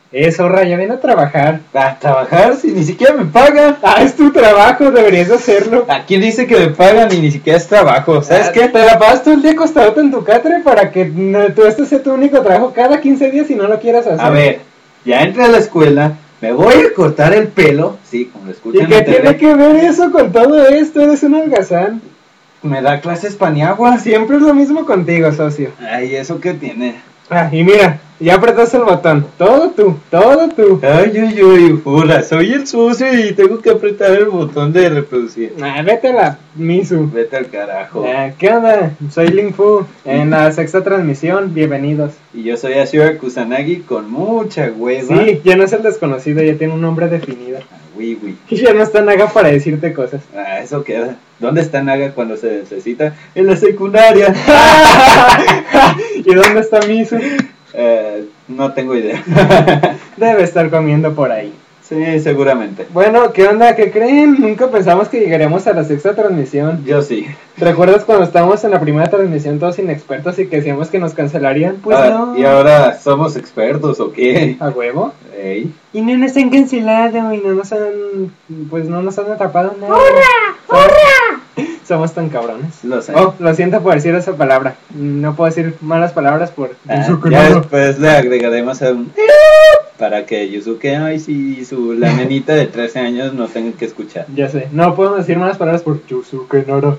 Zorra, ya viene a trabajar. ¿A trabajar? Si ni siquiera me pagan. Es tu trabajo, deberías hacerlo. Aquí dice que me pagan y ni siquiera es trabajo. ¿Sabes qué? Te la pasas todo el día acostado en tu catre para que este sea tu único trabajo cada 15 días y no lo quieras hacer. A ver, ya entré a la escuela, me voy a cortar el pelo. Sí, como lo escuchan. ¿Y qué tiene que ver eso con todo esto? Eres un holgazán. Me da clases paniagua. Siempre es lo mismo contigo, socio. Ay, ¿eso qué tiene? Y mira, ya apretaste el botón. Todo tú. Ay, hola, soy el sucio y tengo que apretar el botón de reproducir. Vete a la Misu. Vete al carajo. ¿Qué onda? Soy Ling Fu, en la sexta transmisión, bienvenidos. Y yo soy Ashura Kusanagi con mucha hueva. Sí, ya no es el desconocido, ya tiene un nombre definido. Oui. Y ya no está Naga para decirte cosas. Eso queda. ¿Dónde está Naga cuando se necesita? En la secundaria. ¿Y dónde está Misu? No tengo idea. Debe estar comiendo por ahí. Sí, seguramente. Bueno, ¿qué onda? ¿Qué creen? Nunca pensamos que llegaríamos a la sexta transmisión. Yo sí. ¿Recuerdas cuando estábamos en la primera transmisión todos inexpertos y que decíamos que nos cancelarían? Pues no. ¿Y ahora somos expertos o qué? ¿A huevo? Ey. Y no nos han cancelado y no nos han atrapado nada. ¡Hurra! Somos tan cabrones. Lo sé. Lo siento por decir esa palabra. No puedo decir malas palabras por Yusuke ya Nara. después le agregaremos a un para que Yusuke y la nenita de 13 años no tengan que escuchar. Ya sé, no podemos decir malas palabras por Yusuke Nara.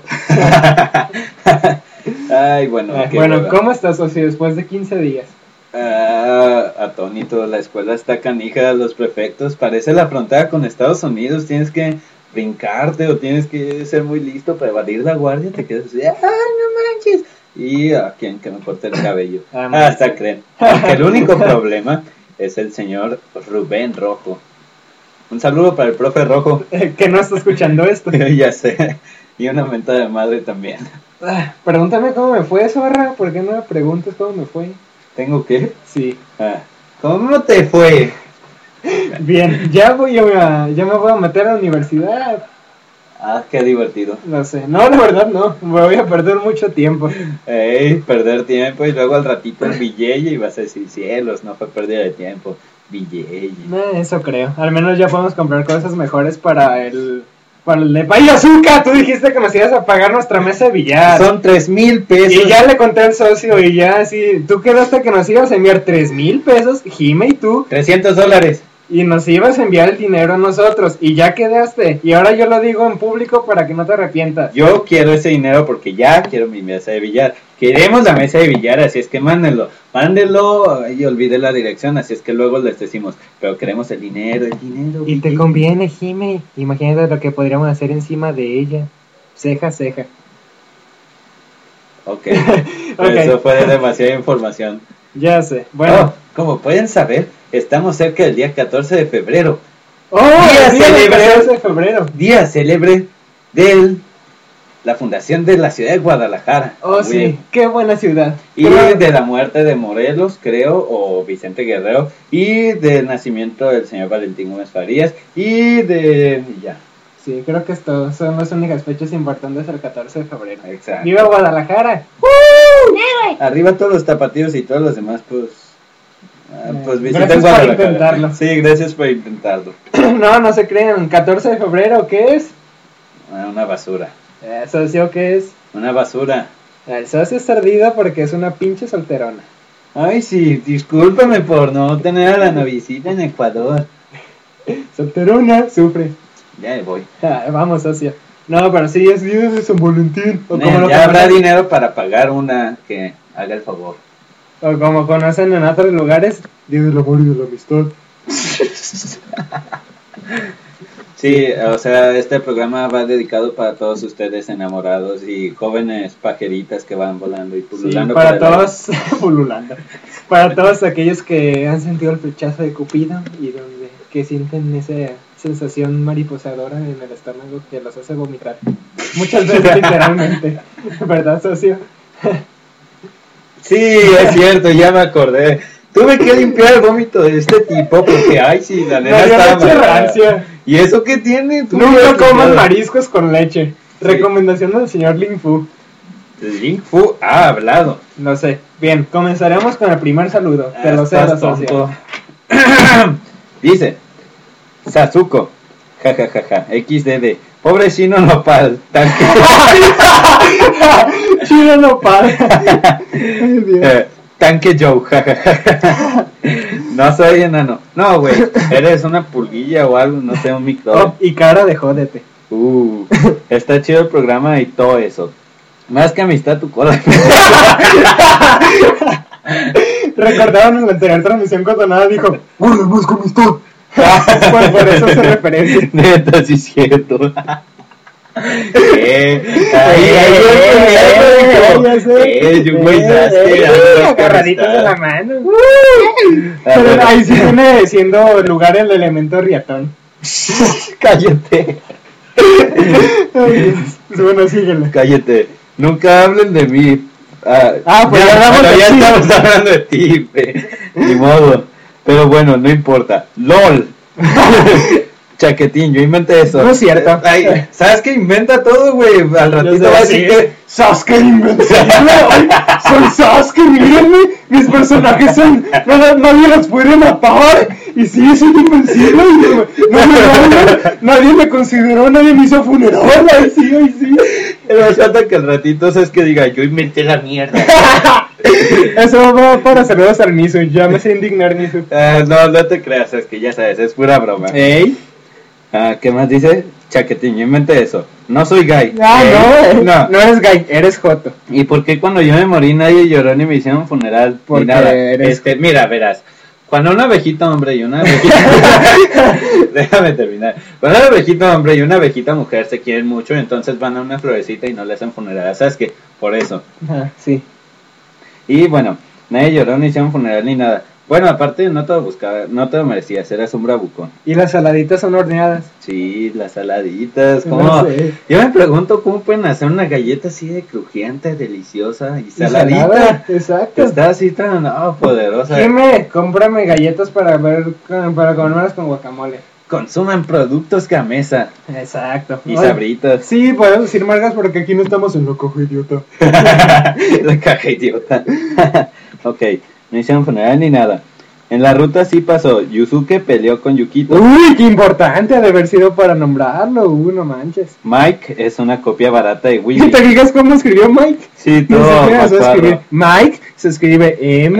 Ay, bueno. Bueno, ¿cómo estás, socio, después de 15 días? Atónito, la escuela está canija, los prefectos, parece la frontera con Estados Unidos, tienes que brincarte o tienes que ser muy listo para evadir la guardia, te quedas así, ¡ay, no manches! Y a quien que me corte el cabello. Hasta creen. Porque el único problema es el señor Rubén Rojo. Un saludo para el profe Rojo. Que no está escuchando esto. Ya sé. Y una mentada de madre también. Pregúntame cómo me fue, zorra. ¿Por qué no me preguntas cómo me fue? ¿Tengo qué? Sí. ¿Cómo te fue? Bien, ya me voy a meter a la universidad. Qué divertido. No sé, no, la verdad no, me voy a perder mucho tiempo. Perder tiempo y luego al ratito el billete y vas a decir, cielos, no fue pérdida de tiempo, billete. Eso creo, al menos ya podemos comprar cosas mejores para el de Pay Azúcar. Tú dijiste que nos ibas a pagar nuestra mesa de billar. Son 3,000 pesos. Y ya le conté al socio y ya así, tú quedaste que nos ibas a enviar 3,000 pesos, Jime y tú. $300. Y nos ibas a enviar el dinero a nosotros. Y ya quedaste. Y ahora yo lo digo en público para que no te arrepientas. Yo quiero ese dinero porque ya quiero mi mesa de billar. Queremos la mesa de billar, así es que mándenlo. Y olvide la dirección, así es que luego les decimos. Pero queremos el dinero. Y te conviene, Jime. Imagínate lo que podríamos hacer encima de ella. Ceja. Ok. Eso fue demasiada información. Ya sé. Bueno. Como pueden saber, estamos cerca del día 14 de febrero. Día célebre de la fundación de la ciudad de Guadalajara. Sí, qué buena ciudad. Y de la muerte de Morelos, creo, o Vicente Guerrero, y del nacimiento del señor Valentín Gómez Farías, y ya. Sí, creo que son las únicas fechas importantes el 14 de febrero. Exacto. ¡Viva Guadalajara! Arriba todos los tapatíos y todos los demás, pues gracias visiten por Guadalajara. intentarlo. Sí, gracias por intentarlo. No se crean. 14 de febrero, ¿qué es? Una basura. ¿Socio qué es? Una basura. El socio es ardido porque es una pinche solterona. Ay, sí, discúlpame por no tener a la novicita en Ecuador. Solterona, sufre. Ya me voy. Vamos, socio. No, pero sí, es día de San Valentín. Ya habrá dinero para pagar una que haga el favor. O como conocen en otros lugares, día del amor y de la amistad. Sí, o sea, este programa va dedicado para todos ustedes enamorados y jóvenes pajeritas que van volando y pululando. Sí, para todos, pululando. Para todos aquellos que han sentido el flechazo de Cupido y que sienten esa sensación mariposadora en el estómago que los hace vomitar. Muchas veces literalmente, ¿verdad, socio? Sí, es cierto, ya me acordé. Tuve que limpiar el vómito de este tipo porque, la nena estaba rancia. ¿Y eso qué tiene? Nunca coman mariscos con leche. Sí. Recomendación del señor Ling Fu. Ling Fu ha hablado. No sé. Bien, comenzaremos con el primer saludo. Te lo cedo, socio. Dice Sasuko, jajajaja, XDD, pobre Chino Nopal, tanque. Chino Nopal. Tanque Joe, jajajaja. No soy enano. No, güey, eres una pulguilla o algo, no sé, un micro. Oh, y cara de jódete. Está chido el programa y todo eso. Más que amistad, tu cola. Recordaban en la anterior transmisión cuando nada dijo, ¡hola, más que amistad! Por eso se referencia. Neta, sí es cierto. Agarraditos de la mano. Pero ahí sí viene siendo lugar el elemento riatón. Cállate. Bueno, síguele. Cállate. Nunca hablen de mí. Pues ya estamos hablando de ti, ni modo. Pero bueno, no importa. LOL. Chaquetín, yo inventé eso. No es cierto. Ay, ¿sabes qué? Inventa todo, güey. Al ratito va a decir que Sasuke invencible. Soy Sasuke, mírenme. Mis personajes son. Nadie los puede matar. Y sí, soy invencible. Nadie me consideró, nadie me hizo funeral. Ay, sí. Pero falta que al ratito sabes que diga, yo inventé la mierda. Eso va para saludos al Misu. Ya me sé indignar, Misu. No te creas, es que ya sabes, es pura broma. ¿Ey? ¿Qué más dice? Chaquetín, yo inventé eso. No soy gay. No eres gay, eres joto. ¿Y por qué cuando yo me morí nadie lloró ni me hicieron funeral? Porque ni nada. eres... Mira, verás. Cuando una abejita hombre y una abejita... Déjame terminar. Cuando una abejita hombre y una abejita mujer se quieren mucho, entonces van a una florecita y no le hacen funeral. ¿Sabes qué? Por eso. Sí. Y bueno, nadie lloró ni hicieron funeral ni nada. Bueno, aparte no te lo buscaba, no te lo merecías, eras un bravucón. ¿Y las saladitas son horneadas? Sí, las saladitas, ¿cómo? No sé. Yo me pregunto cómo pueden hacer una galleta así de crujiente, deliciosa y saladita. Salada, exacto. Está así tan poderosa. Dime, cómprame galletas para comérmelas con guacamole. Consuman productos Gamesa. Exacto. Y Sabritas. Sí, podemos decir marcas porque aquí no estamos en lo cojo idiota. La caja idiota. Ok, no hicieron funeral ni nada. En la ruta sí pasó. Yusuke peleó con Yukito. Uy, qué importante ha de haber sido para nombrarlo. No manches. Mike es una copia barata de ¿Y Willy. te fijas cómo escribió Mike? Sí, No todo. sé qué vas a escribir. Mike se escribe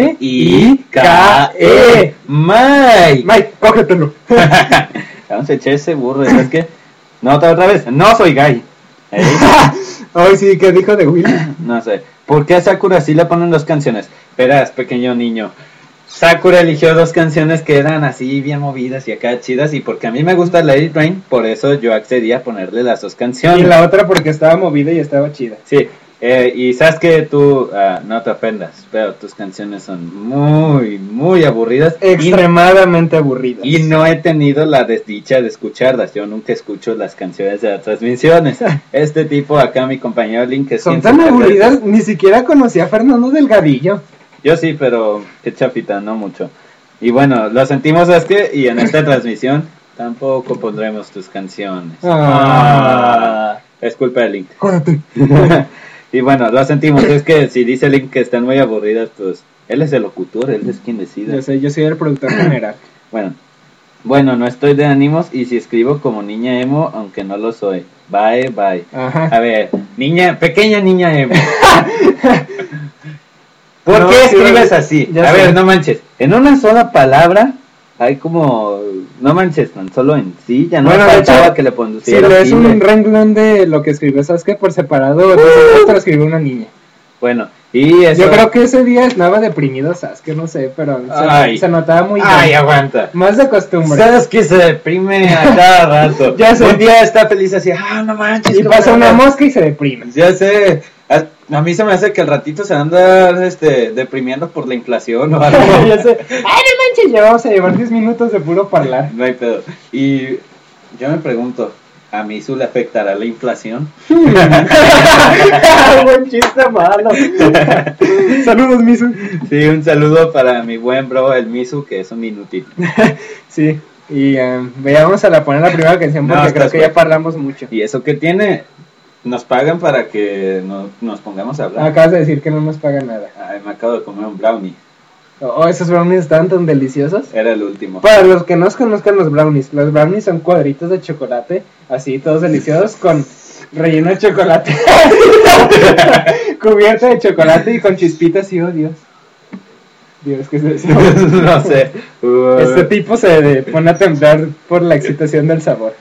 M-I-K-E. Mike. Mike, cógetelo. Vamos a echar ese burro. ¿Sabes qué? No, otra vez. No soy gay. Ay, sí, ¿qué dijo de Willy? No sé. ¿Por qué a Sakura sí le ponen 2 canciones? Verás, pequeño niño. Sakura eligió 2 canciones que eran así bien movidas y acá chidas. Y porque a mí me gusta Let It Rain, por eso yo accedí a ponerle las 2 canciones. Y la otra porque estaba movida y estaba chida. Sí. Y sabes que tú, no te ofendas, pero tus canciones son muy, muy aburridas. Extremadamente aburridas. Y no he tenido la desdicha de escucharlas. Yo nunca escucho las canciones de las transmisiones. Este tipo acá, mi compañero Link, es son tan aburridas, ni siquiera conocí a Fernando Delgadillo. Yo sí, pero qué chafita, no mucho. Y bueno, lo sentimos, ¿sabes qué? Y en esta transmisión tampoco pondremos tus canciones. Es culpa de Link. Córate. Y bueno, lo sentimos, es que si dice Link que están muy aburridas, pues él es el locutor, él es quien decide. Yo soy el productor general. Bueno, no estoy de ánimos y si escribo como niña emo, aunque no lo soy. Bye. Ajá. A ver, pequeña niña emo. ¿Por No, qué sí, escribes así? ya A sé. ver, no manches. En una sola palabra hay como... No manches, tan solo en sí. Ya no Bueno, de faltaba hecho, que le Si pusiera lo es tilde. un renglón de lo que escribió, ¿sabes qué? Por separado, entonces te lo escribió una niña. Bueno, y eso... Yo creo que ese día estaba deprimido, Sasuke, no sé, pero se notaba muy Ay, bien. aguanta. Más de costumbre. Sabes que se deprime a cada rato. Ya sé. Un día está feliz así, no manches. Y qué pasa una buena". mosca y se deprime. Ya sé. A mí se me hace que al ratito se anda deprimiendo por la inflación o algo. Ya sé. Ay, no manches, ya vamos a llevar 10 minutos de puro hablar. No hay pedo. Y yo me pregunto, ¿a Misu le afectará la inflación? Buen chiste malo. Saludos, Misu. Sí, un saludo para mi buen bro, el Misu, que es un inútil. Sí, y vamos a poner la primera canción porque No, creo estás que ya hablamos mucho. ¿Y eso qué tiene? Nos pagan para que nos pongamos a hablar. Acabas de decir que no nos pagan nada. Ay, me acabo de comer un brownie. Oh, esos brownies estaban tan deliciosos. Era el último. Para los que no conozcan los brownies son cuadritos de chocolate, así todos deliciosos, con relleno de chocolate, cubierta de chocolate y con chispitas y oh Dios. Dios, ¿qué es eso? No sé. Este tipo se pone a temblar por la excitación del sabor.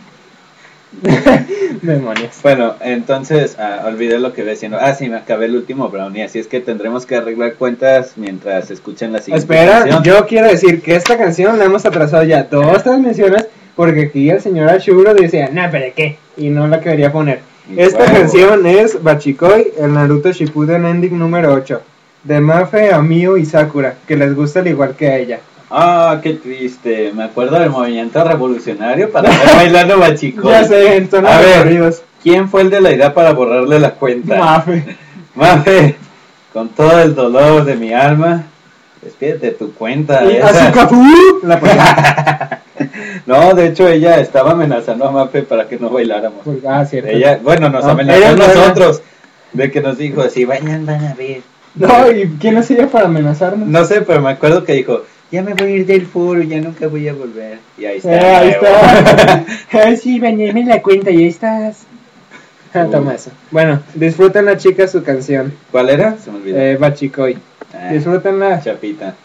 Demonios. Bueno, entonces, olvidé lo que iba diciendo. Sí, me acabé el último brownie, así es que tendremos que arreglar cuentas mientras escuchen la siguiente Espera, canción. yo quiero decir que esta canción la hemos atrasado ya 2 transmisiones porque aquí el señor Ashuro decía, no, pero ¿qué? Y no la quería poner. Esta canción es Bachikoi, el Naruto Shippuden Ending número 8, de Mafe, Amio y Sakura, que les gusta al igual que a ella. Qué triste. Me acuerdo del movimiento revolucionario para ver bailando Bachikoi. Ya sé, en tonos A ver, corridos. ¿quién fue el de la idea para borrarle la cuenta? Mafe. Con todo el dolor de mi alma, despídete tu cuenta. Y la ponía. No, de hecho ella estaba amenazando a Mafe para que no bailáramos. Cierto. Ella, bueno, nos amenazó a nosotros de que nos dijo, si bailan van a ver. No, ¿y quién es ella para amenazarnos? No sé, pero me acuerdo que dijo, ya me voy a ir del foro, ya nunca voy a volver. Y ahí está. Ahí está. Ay, sí, bañéme la cuenta y ahí estás. Toma eso. Bueno, disfruten chicas su canción. ¿Cuál era? Se me olvidó. Bachikoi. Disfrútenla. Chapita.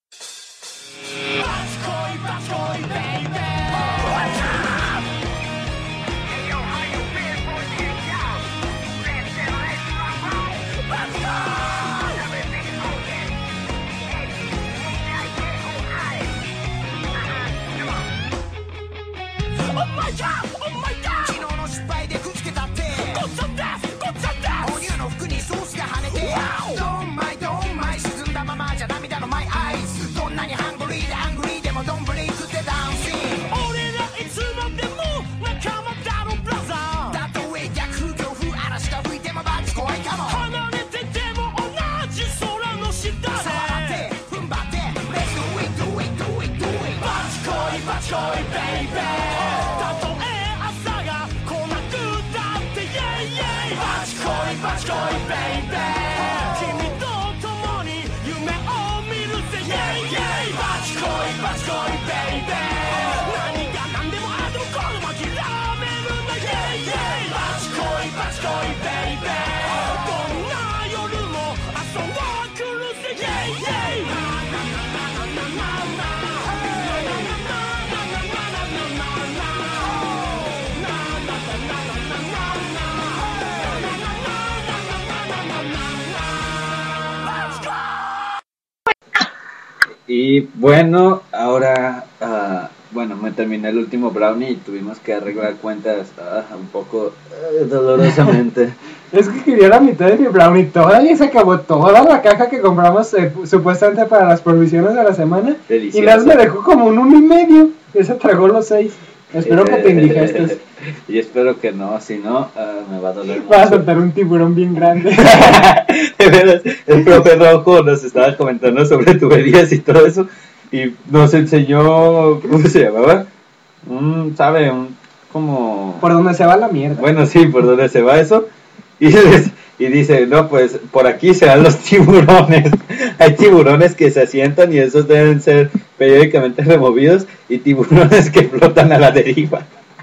Y bueno, ahora, bueno, me terminé el último brownie y tuvimos que arreglar cuentas un poco dolorosamente. Es que quería la mitad de mi brownie, todavía se acabó toda la caja que compramos supuestamente para las provisiones de la semana. Delicioso. Y Nas me dejó como un 1,5, y se tragó los 6. Espero que te indigestes. Y espero que no, si no, me va a doler mucho. Va a soltar un tiburón bien grande. De veras, el profe Rojo nos estaba comentando sobre tuberías y todo eso, y nos enseñó, ¿cómo se llamaba? ¿Sabe? Como... Por donde se va la mierda. Bueno, sí, por donde se va eso. Y dice, no, pues por aquí se dan los tiburones. Hay tiburones que se asientan y esos deben ser periódicamente removidos, y tiburones que flotan a la deriva.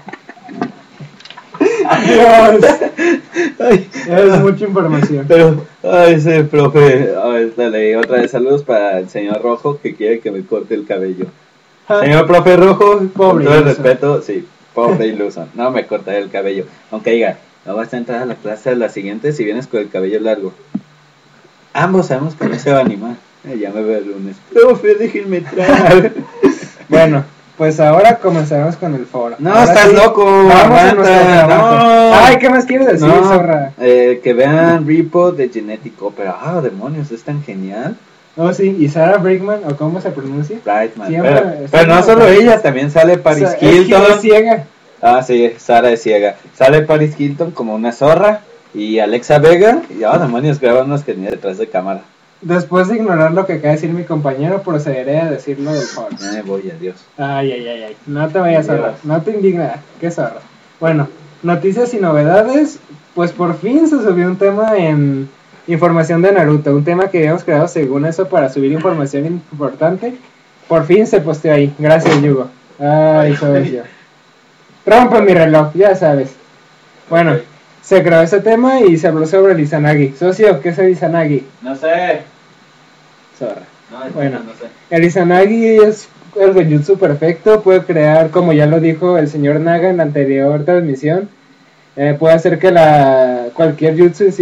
Dios. Es mucha información. Pero, ese profe, le leí otra vez saludos para el señor Rojo que quiere que me corte el cabello. Señor profe Rojo, pobre con todo el iluso. respeto, sí, pobre iluso, no me cortaré el cabello. Aunque diga, no vas a entrar a la clase a la siguiente si vienes con el cabello largo. Ambos sabemos que no se va a animar. Ya me veo el lunes. Profe, déjenme entrar. Bueno, pues ahora comenzaremos con el foro. No, Ahora estás sí, loco. Vamos a nuestro aguanta, trabajo. no. Ay, ¿qué más quieres decir, No, zorra? que vean Repo de Genetic Opera. Demonios, es tan genial. Oh, sí, y Sarah Brightman, o cómo se pronuncia. Brightman. Siempre- Pero no solo ella, también sale Paris Es que Hilton. es ciega. Sí, Sara es ciega. Sale Paris Hilton como una zorra. Y Alexa Vega. Y demonios, graban unos que ni detrás de cámara. Después de ignorar lo que acaba de decir mi compañero, procederé a decirlo del foro. Voy, adiós. Ay. No te vayas a Dios. zorra. No te indigna. Qué zorra. Bueno, noticias y novedades. Pues por fin se subió un tema en información de Naruto, un tema que habíamos creado según eso para subir información importante. Por fin se posteó ahí. Gracias, Yugo. Ay, socio. Rompe mi reloj, ya sabes. Bueno, se creó ese tema y se habló sobre el Izanagi. Socio, ¿qué es el Izanagi? No sé. Zorra. No, Bueno, no sé. el Izanagi es el genjutsu perfecto. Puede crear, como ya lo dijo el señor Naga en la anterior transmisión, puede hacer que cualquier jutsu,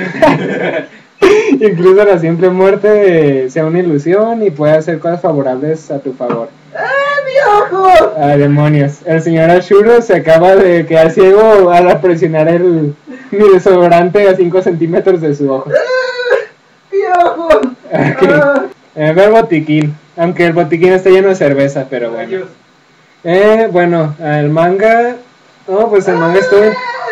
incluso la simple muerte, sea una ilusión y puede hacer cosas favorables a tu favor. ¡Ah, mi ojo! ¡Ah, demonios! El señor Ashuro se acaba de quedar ciego al presionar mi desodorante a 5 centímetros de su ojo. ¡Mi ojo! Okay. Ve el botiquín, aunque el botiquín está lleno de cerveza, pero bueno. Bueno, el manga... No, pues el manga estuvo...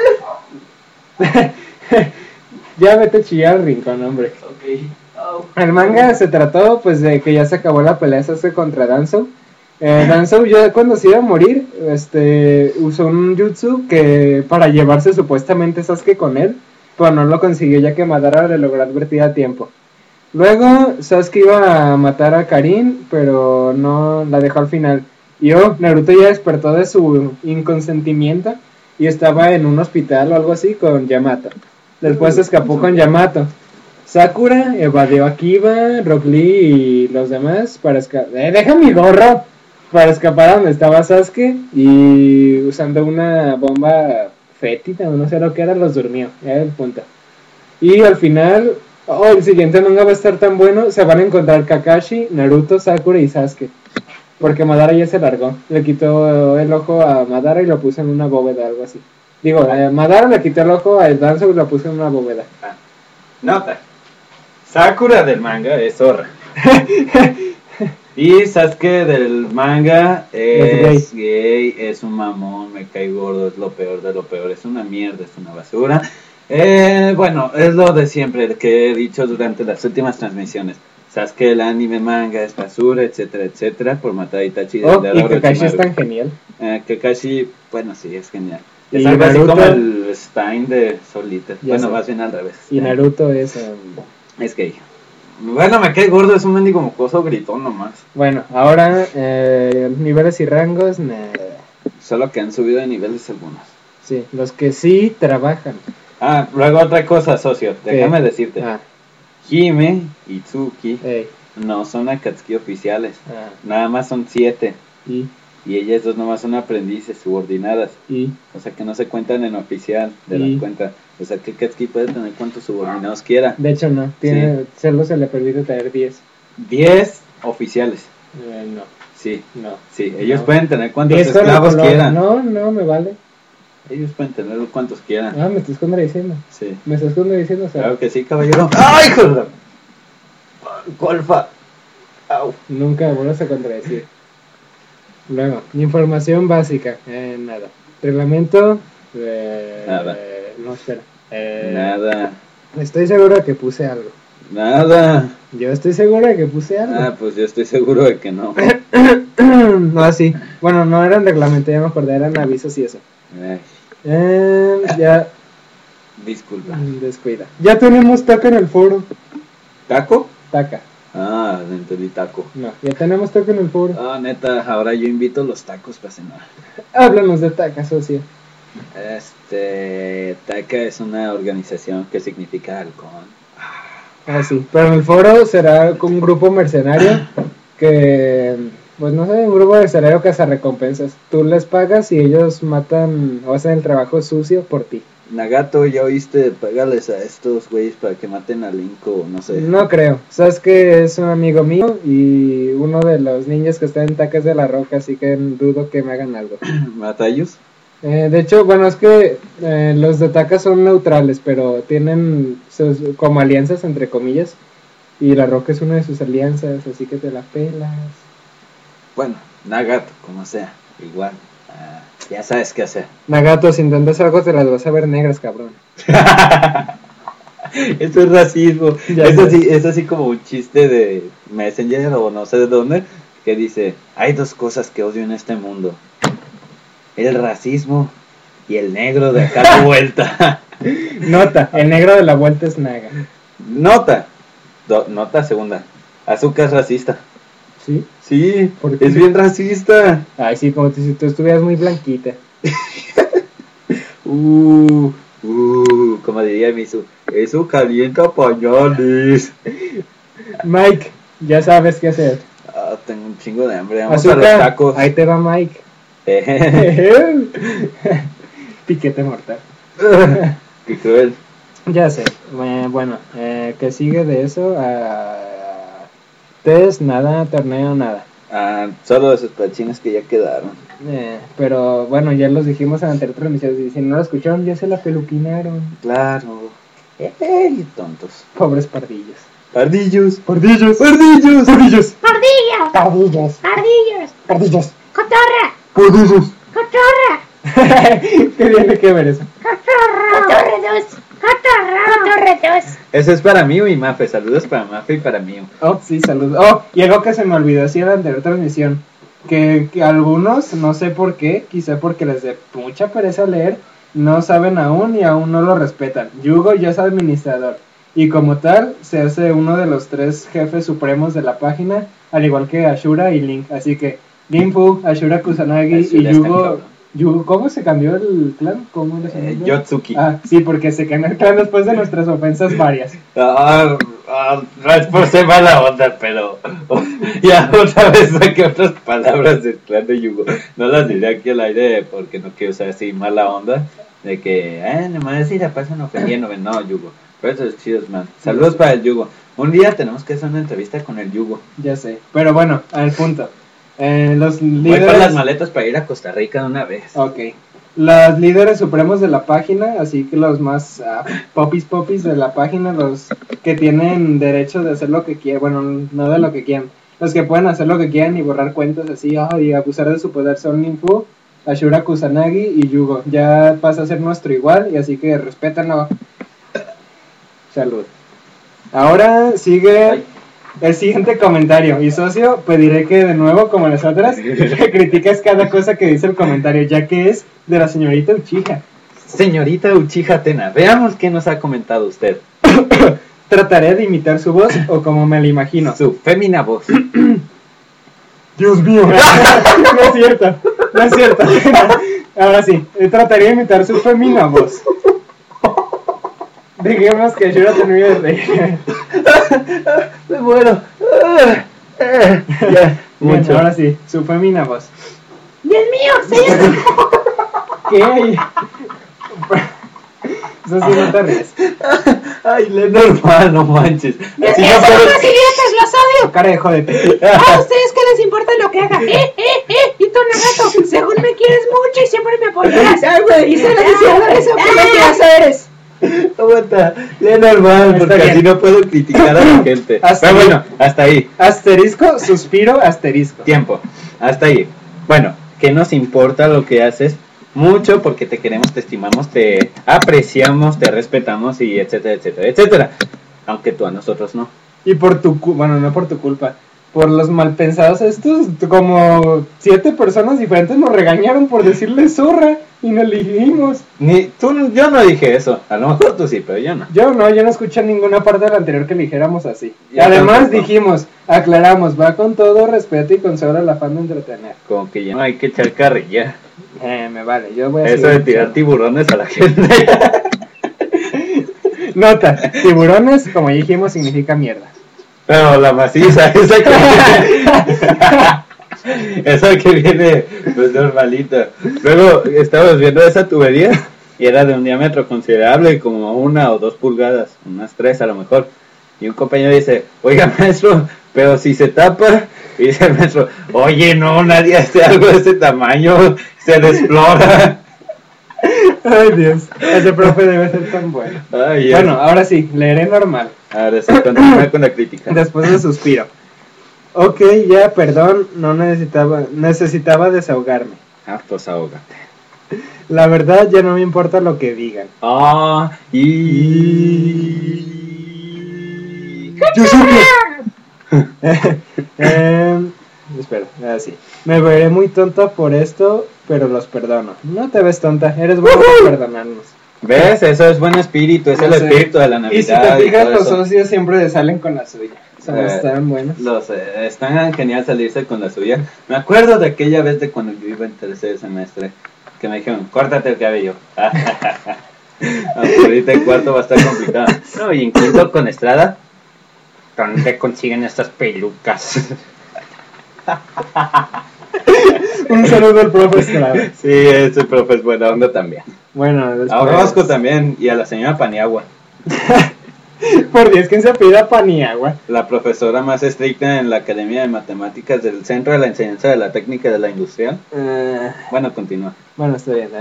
Ya vete a chillar al rincón, hombre. Okay. Oh. El manga se trató pues de que ya se acabó la pelea Sasuke contra Danzo. Danzo ya cuando se iba a morir, usó un jutsu que para llevarse supuestamente Sasuke con él, pero no lo consiguió ya que Madara le logró advertir a tiempo. Luego Sasuke iba a matar a Karin, pero no la dejó al final. Y Naruto ya despertó de su inconsentimiento y estaba en un hospital o algo así con Yamato. Después se escapó con Yamato. Sakura evadió a Kiba, Rock Lee y los demás para escapar. ¡Deja mi gorro! Para escapar a donde estaba Sasuke y usando una bomba fétida, no sé lo que era, los durmió. Era el punto. Y al final, el siguiente manga va a estar tan bueno, se van a encontrar Kakashi, Naruto, Sakura y Sasuke. Porque Madara ya se largó. Le quitó el ojo a Madara y lo puso en una bóveda, algo así. Digo, Madara le quitó el ojo a Danzo y lo puso en una bóveda. Nota. Sakura del manga es zorra. Y Sasuke del manga es gay, es un mamón, me cae gordo, es lo peor de lo peor, es una mierda, es una basura. Bueno, es lo de siempre que he dicho durante las últimas transmisiones. Sasuke el anime manga es basura, etcétera, etcétera, por matar a Itachi. Y Kakashi es tan genial. Kakashi, bueno, sí, es genial. Y es algo así Naruto, como el Stein de Soul Eater. Bueno, sé. más bien al revés. Y Naruto es... Es gay. Bueno, me cae gordo, es un mendigo mocoso gritón nomás. Bueno, ahora niveles y rangos, Solo que han subido de niveles algunos. Sí, los que sí trabajan. Luego otra cosa, socio, déjame decirte. Hime y Tsuki no son Akatsuki oficiales. Nada más son 7. Y ellas dos nomás son aprendices subordinadas. O sea que no se cuentan en oficial de la cuenta. O sea que Akatsuki puede tener cuantos subordinados quiera. De hecho no, solo se le permite tener 10. 10 oficiales. No. Sí. No. Sí, ellos pueden tener cuantos esclavos quieran. No, me vale. Ellos pueden tener cuantos quieran. Me estás contradiciendo. Sí. Me estás contradiciendo, ¿sabes? Claro que sí, caballero. ¡Ay, joder! Golfa. Au. Nunca vuelvas a contradecir. Luego, información básica. Nada. Reglamento. Nada. No, espera. Nada. Estoy seguro de que puse algo. Nada. Yo estoy seguro de que puse algo. Pues yo estoy seguro de que no. No, sí. Bueno, no eran reglamento, ya me acordé, eran avisos y eso. Ya. Disculpa. Descuida. Ya tenemos taca en el foro. ¿Taco? Taca. Entendí taco. No, ya tenemos taca en el foro. Neta, ahora yo invito los tacos para cenar. Háblanos de taca, socio. Taca es una organización que significa halcón. Sí, pero en el foro será con un grupo mercenario que, pues no sé, un grupo mercenario cazarrecompensas. Tú les pagas y ellos matan o hacen el trabajo sucio por ti. Nagato, ¿ya oíste? Págales a estos güeyes para que maten a Link o no sé. No creo. Sabes que es un amigo mío y uno de los niños que están en Tacas de la Roca, así que dudo que me hagan algo. ¿Matayos? De hecho, bueno, es que los de Taka son neutrales, pero tienen como alianzas entre comillas, y la Roca es una de sus alianzas, así que te la pelas. Bueno, Nagato, como sea, igual, ya sabes qué hacer. Nagato, si intentas algo te las vas a ver negras, cabrón. Eso es racismo. Es así como un chiste de Messenger o no sé de dónde, que dice, hay 2 cosas que odio en este mundo. El racismo y el negro de acá de vuelta. Nota, el negro de la vuelta es Naga. Nota. Nota segunda. Azúcar es racista. ¿Sí? Sí, ¿Por qué? es bien racista. Ay, sí, como si tú estuvieras muy blanquita. Como diría Misu, eso calienta pañales. Mike, ya sabes qué hacer. Tengo un chingo de hambre, vamos a Azúcar, los tacos. ahí te va Mike. Piquete mortal. Qué cruel. Ya sé. Bueno, ¿qué sigue de eso? Test, nada, torneo, nada. Solo esos pachines que ya quedaron. Pero bueno, ya los dijimos en la anterior transmisión. Y si no lo escucharon, ya se la peluquinaron. Claro. Tontos. Pobres pardillos. Pardillos. Pardillos. Pardillos. Pardillos. Pardillo, Pardillos. pardillos, Pardillos. cotorra, Pardillos. cotorra, ¿Qué tiene que ver eso? cotorra, cotorra, 2. Eso es para mí y Mafe. Saludos para Mafe y para mí. Oh, sí, saludos. Oh, y algo que se me olvidó decir en la anterior transmisión. Que algunos, no sé por qué, quizá porque les dé mucha pereza leer, no saben aún y aún no lo respetan. Yugo ya es administrador. Y como tal, se hace uno de los 3 jefes supremos de la página, al igual que Ashura y Link. Así que Ginfu, Ashura Kusanagi Ashura y está Yugo, ¿cómo se cambió el clan? ¿Cómo era su nombre? Yotsuki. Sí, porque se cambió el clan después de nuestras ofensas varias. No es por ser mala onda, pero ya otra vez saqué otras palabras del clan de Yugo. No las diré aquí al aire porque no quiero ser así mala onda. De que, nomás si la pasan ofendiendo. No, Yugo. Pero eso es chido, man. Saludos para el Yugo. Un día tenemos que hacer una entrevista con el Yugo. Ya sé. Pero bueno, al punto. Los Voy líderes... para las maletas para ir a Costa Rica de una vez. Ok. Los líderes supremos de la página, así que los más popis de la página, los que tienen derecho de hacer lo que quieran, bueno, no de lo que quieran, los que pueden hacer lo que quieran y borrar cuentas así, y abusar de su poder son Ninfu, Ashura Kusanagi y Yugo. Ya pasa a ser nuestro igual, y así que respétanlo. Salud. Ahora sigue el siguiente comentario. Y socio, pediré que de nuevo, como las otras, que critiques cada cosa que dice el comentario, ya que es de la señorita Uchiha. Señorita Uchiha Tena, veamos qué nos ha comentado usted. Trataré de imitar su voz o como me la imagino. Su fémina voz. Dios mío. No es cierto. No es cierto. Ahora sí, trataré de imitar su femina voz. Dejemos que yo no termine de reír. Me muero. Ya, mucho. ahora sí, su femina voz. Dios mío, señor. ¿Qué hay? Eso sí, no te ríes. Ay, le normal, no manches. Dios Si mío, no son puedo- unos idiotas, los odio. Cara de jódete. A ustedes que les importa lo que haga. Y tú, Nagato, según me quieres mucho y siempre me apoyarás. Y solo diciendo eso, que lo que haces. Aguanta, lee normal, Está porque bien. así no puedo criticar a la gente. Hasta Pero ahí. bueno, hasta ahí. Asterisco, suspiro, asterisco. Tiempo, hasta ahí. Bueno, ¿qué nos importa lo que haces? Mucho, porque te queremos, te estimamos, te apreciamos, te respetamos y etcétera, etcétera, etcétera. Aunque tú a nosotros no. Y por tu bueno, no por tu culpa, por los malpensados estos, como 7 personas diferentes nos regañaron por decirle zorra y nos dijimos. Yo no dije eso. A lo mejor tú sí, pero yo no. Yo no escuché ninguna parte de la anterior que le dijéramos así. Ya Además tampoco. dijimos, aclaramos, va con todo respeto y con solo el afán de entretener. Como que ya no hay que echar carrilla. Me vale, yo voy a Eso de seguir tirar tiburones a la gente. Nota, tiburones, como ya dijimos, significa mierda. Pero la maciza, esa que viene pues normalita. Luego estábamos viendo esa tubería y era de un diámetro considerable, como 1 o 2 pulgadas, unas 3 a lo mejor. Y un compañero dice, oiga maestro, pero si se tapa, y dice el maestro, oye no, nadie hace algo de ese tamaño, se desflora. Ay Dios, ese profe debe ser tan bueno. Ay, Bueno, ahora sí, leeré normal. ahora sí, continúa con la crítica. Después de suspiro. Ok, ya, perdón, no necesitaba desahogarme. Pues ahógate. La verdad ya no me importa lo que digan. Espera, así. Me veré muy tonta por esto, pero los perdono. No te ves tonta, eres bueno por perdonarnos. ¿Ves? Eso es buen espíritu, es No el sé. espíritu de la Navidad. Y si te fijas, todo los eso. socios siempre salen con la suya. O sea, están buenos. Es tan genial salirse con la suya. Me acuerdo de aquella vez de cuando yo iba en tercer semestre, que me dijeron, córtate el cabello. Ahorita en cuarto va a estar complicado. No, y en quinto con Estrada, ¿dónde consiguen estas pelucas? Un saludo al profe Estrada. Sí, ese profe es buena onda también. Bueno, A después... Orozco también, y a la señora Paniagua, Por 10, ¿quién se apellida Paniagua? la profesora más estricta en la Academia de Matemáticas del Centro de la Enseñanza de la Técnica de la Industrial. Bueno, continúa. Bueno, está bien.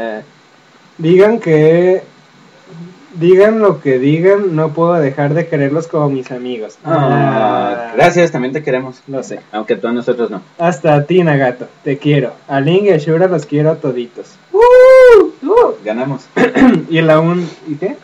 Digan lo que digan, no puedo dejar de quererlos como mis amigos. Gracias, también te queremos. Lo sé. Aunque tú a nosotros no. Hasta a ti, Nagato, te quiero. A Ling y a Shura los quiero a toditos. Ganamos. ¿Y qué?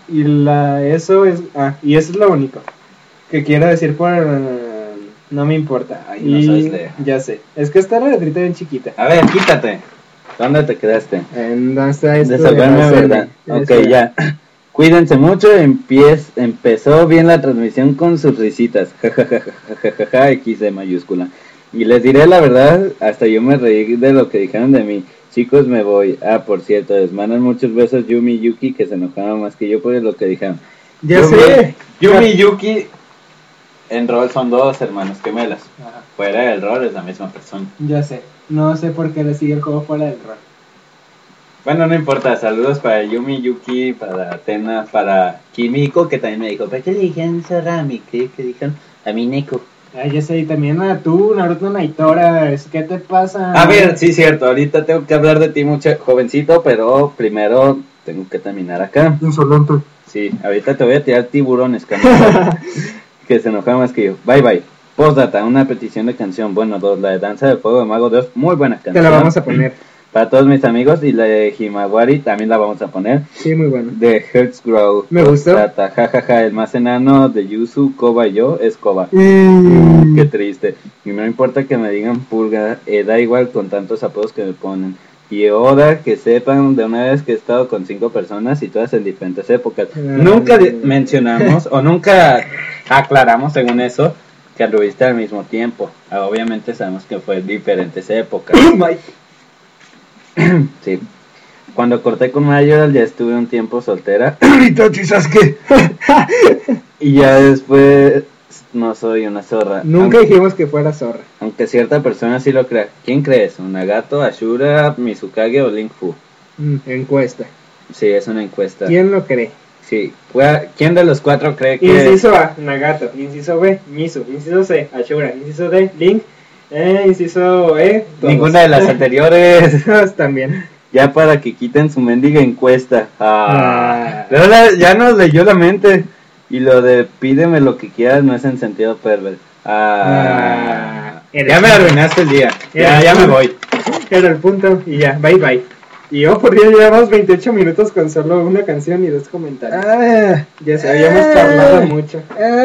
Y eso es lo único que quiero decir por... no me importa. Ay, no sabes leer. Ya sé. Es que está la letrita bien chiquita. A ver, quítate. ¿Dónde te quedaste? ¿En dónde está esto? Desahogarme, ¿verdad? Ok, ya. Cuídense mucho. Empezó bien la transmisión con sus risitas. Jajajajajaja, X de mayúscula. Y les diré la verdad, hasta yo me reí de lo que dijeron de mí. Chicos, me voy. Por cierto, les mandan muchos besos Yumi y Yuki, que se enojaban más que yo por lo que dijeron. Ya sé. Yumi y Yuki en rol son dos hermanos gemelas. Ajá. Fuera del rol es la misma persona. Ya sé. No sé por qué le sigue el juego fuera del rol. Bueno, no importa. Saludos para Yumi y Yuki, para Atena, para Kimiko, que también me dijo, ¿para qué le dijeron Sarami? ¿Qué dijeron? A mi Neko. Ya sé, y también a tú, Naruto Naitora, ¿qué te pasa? A ver, sí, cierto. Ahorita tengo que hablar de ti mucho, jovencito, pero primero tengo que terminar acá. Insolente. Sí, ahorita te voy a tirar tiburones, camisa, que se enoja más que yo. Bye, bye. Postdata, una petición de canción. Bueno, dos, la de Danza del Fuego de Mago 2, muy buena canción. Te la vamos a poner. Para todos mis amigos, y la de Himawari también la vamos a poner. Sí, muy bueno. De Hertzgrow. Me gustó. Postdata, jajaja, el más enano de Yuzu, Koba y yo es Koba. Qué triste. Y no importa que me digan pulga, da igual con tantos apodos que me ponen. Y ahora que sepan de una vez que he estado con 5 personas y todas en diferentes épocas. Nunca mencionamos o nunca aclaramos según eso que anduviste al mismo tiempo. Obviamente sabemos que fue en diferentes épocas. Sí. Cuando corté con Mayoral ya estuve un tiempo soltera. Y ya después no soy una zorra. Nunca dijimos que fuera zorra. Aunque cierta persona sí lo crea. ¿Quién crees? ¿Un Nagato, Ashura, Mizukage o Link Fu? Encuesta. Sí, es una encuesta. ¿Quién lo cree? Sí. ¿Quién de los 4 cree que...? Inciso A, Nagato. Inciso B, Mizu. Inciso C, Ashura. Inciso D, Link. Inciso E, todos. Ninguna de las anteriores. Todos también. Ya para que quiten su mendiga encuesta. Pero ya nos leyó la mente. Y lo de pídeme lo que quieras no es en sentido perver. Ya me arruinaste el día. Ya me voy. Era el punto y ya, bye bye. Y por día llevamos 28 minutos con solo una canción y 2 comentarios. Ya se habíamos parlado mucho.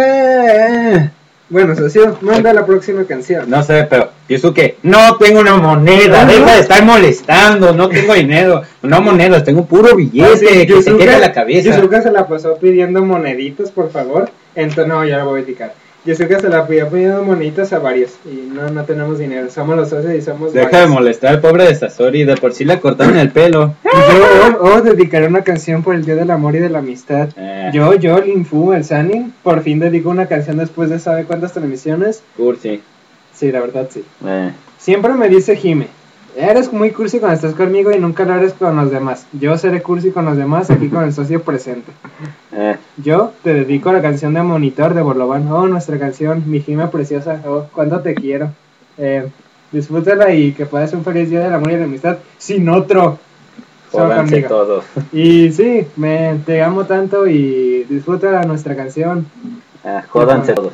Bueno, socio, manda la próxima canción. No sé, pero Yusuke, no tengo una moneda, deja de estar molestando, no tengo dinero, no monedas, tengo puro billete, que se quede la cabeza. Yusuke se la pasó pidiendo moneditas, por favor. Entonces, no, ya la voy a indicar. Yusuke se la pidiendo moneditas a varios y no tenemos dinero, somos los socios y somos Deja varios. de molestar al pobre de Sasori, de por sí le cortaron el pelo. Yo dedicaré una canción por el Día del Amor y de la Amistad. Yo, Linfu, el Sanin, por fin dedico una canción después de sabe cuántas transmisiones. Cursi. Sí, la verdad sí. Siempre me dice Jime, eres muy cursi cuando estás conmigo y nunca lo eres con los demás. Yo seré cursi con los demás aquí con el socio presente. Yo te dedico la canción de Monitor de Borloban. Oh, nuestra canción, mi Jime preciosa. Oh, cuánto te quiero. Disfrútala y que puedas un feliz Día del Amor y de la Amistad sin otro. Jódanse todos. Y sí, te amo tanto y disfruta nuestra canción. Jódanse todos.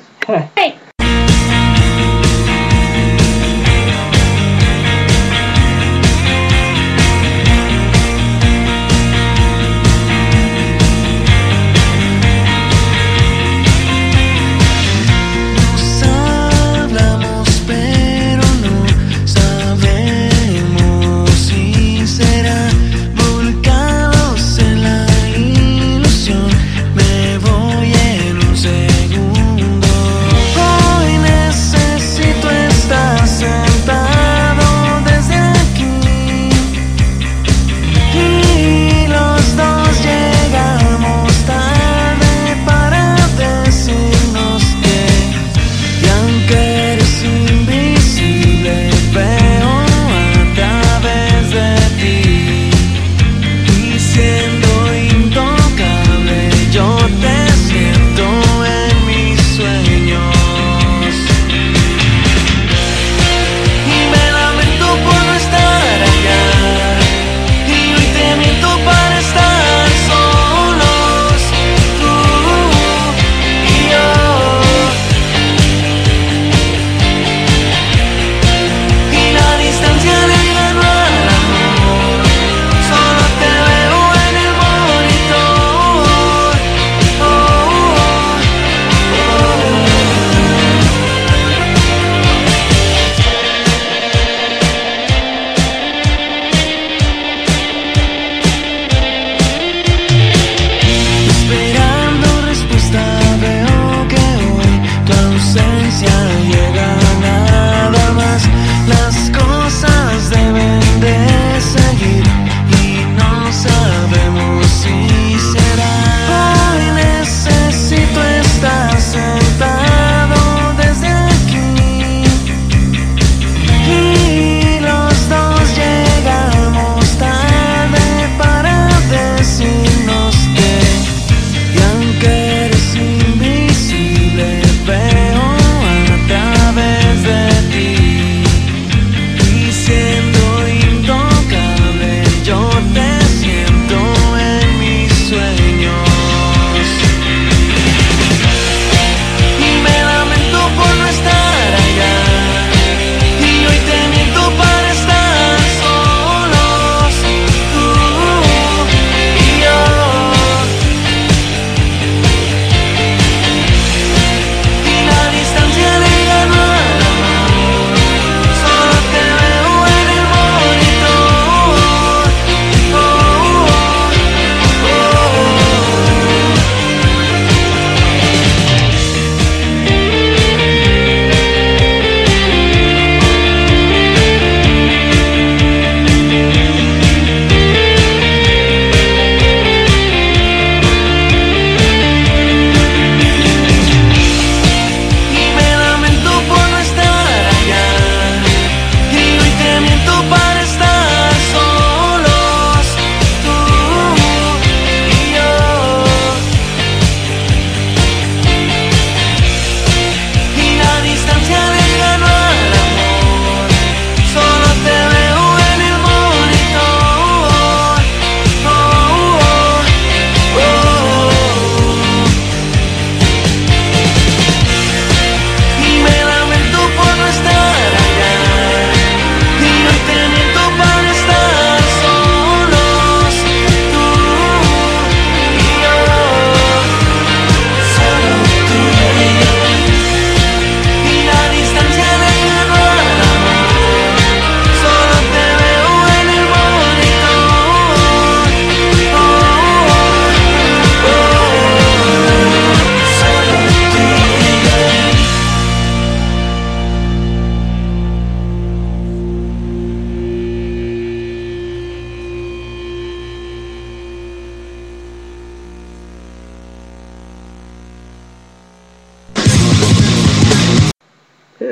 Volcados en la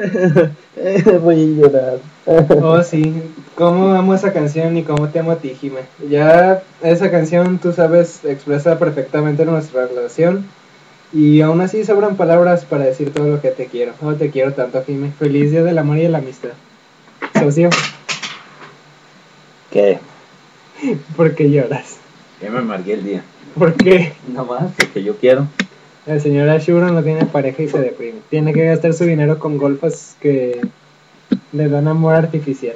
Voy a llorar. Oh, sí. Cómo amo esa canción y cómo te amo a ti, Jime. Ya esa canción, tú sabes, expresa perfectamente nuestra relación. Y aún así sobran palabras para decir todo lo que te quiero. Oh, te quiero tanto, Jime. Feliz día del amor y de la amistad. Socio, ¿Qué? ¿por qué lloras? Ya me amargué el día. ¿Por qué? No más, porque yo quiero. El señor Ashuro no tiene pareja y se deprime. Tiene que gastar su dinero con golfas que le dan amor artificial.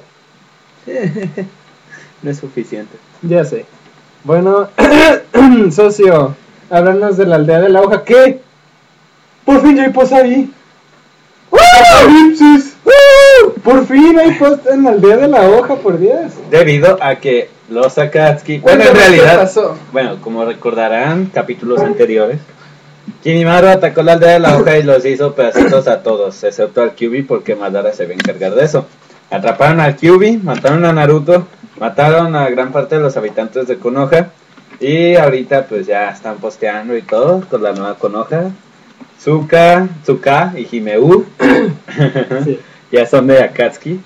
No es suficiente. Ya sé. Bueno, socio, háblanos de la aldea de la hoja. ¿Qué? Por fin ya hay post ahí. ¡Apocalipsis! Por fin hay post en la aldea de la hoja, por Dios. Debido a que los Akatsuki, bueno, en Cuéntame, ¿qué realidad, pasó? bueno, como recordarán capítulos anteriores, Kimimaru atacó la aldea de la hoja y los hizo pedacitos a todos, excepto al Kyuubi, porque Madara se va a encargar de eso. Atraparon al Kyuubi, mataron a Naruto, mataron a gran parte de los habitantes de Konoha, y ahorita pues ya están posteando y todo con la nueva Konoha. Tsuka y Himeu Sí. ya son de Akatsuki.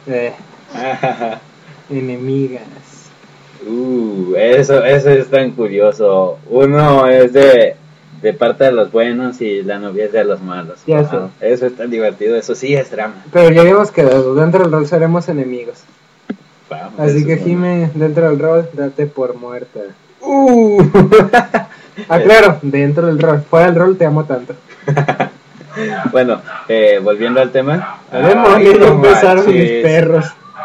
Enemigas. Eso es tan curioso. Uno es de parte de los buenos y la novia es de los malos. Ya Wow, eso es tan divertido, eso sí es drama. Pero ya habíamos quedado, dentro del rol seremos enemigos. Wow, Así eso que es bueno. Jime, dentro del rol, date por muerta. Claro, dentro del rol. Fuera del rol te amo tanto. Bueno, volviendo al tema. Demonio, ya no empezaron manches. mis perros.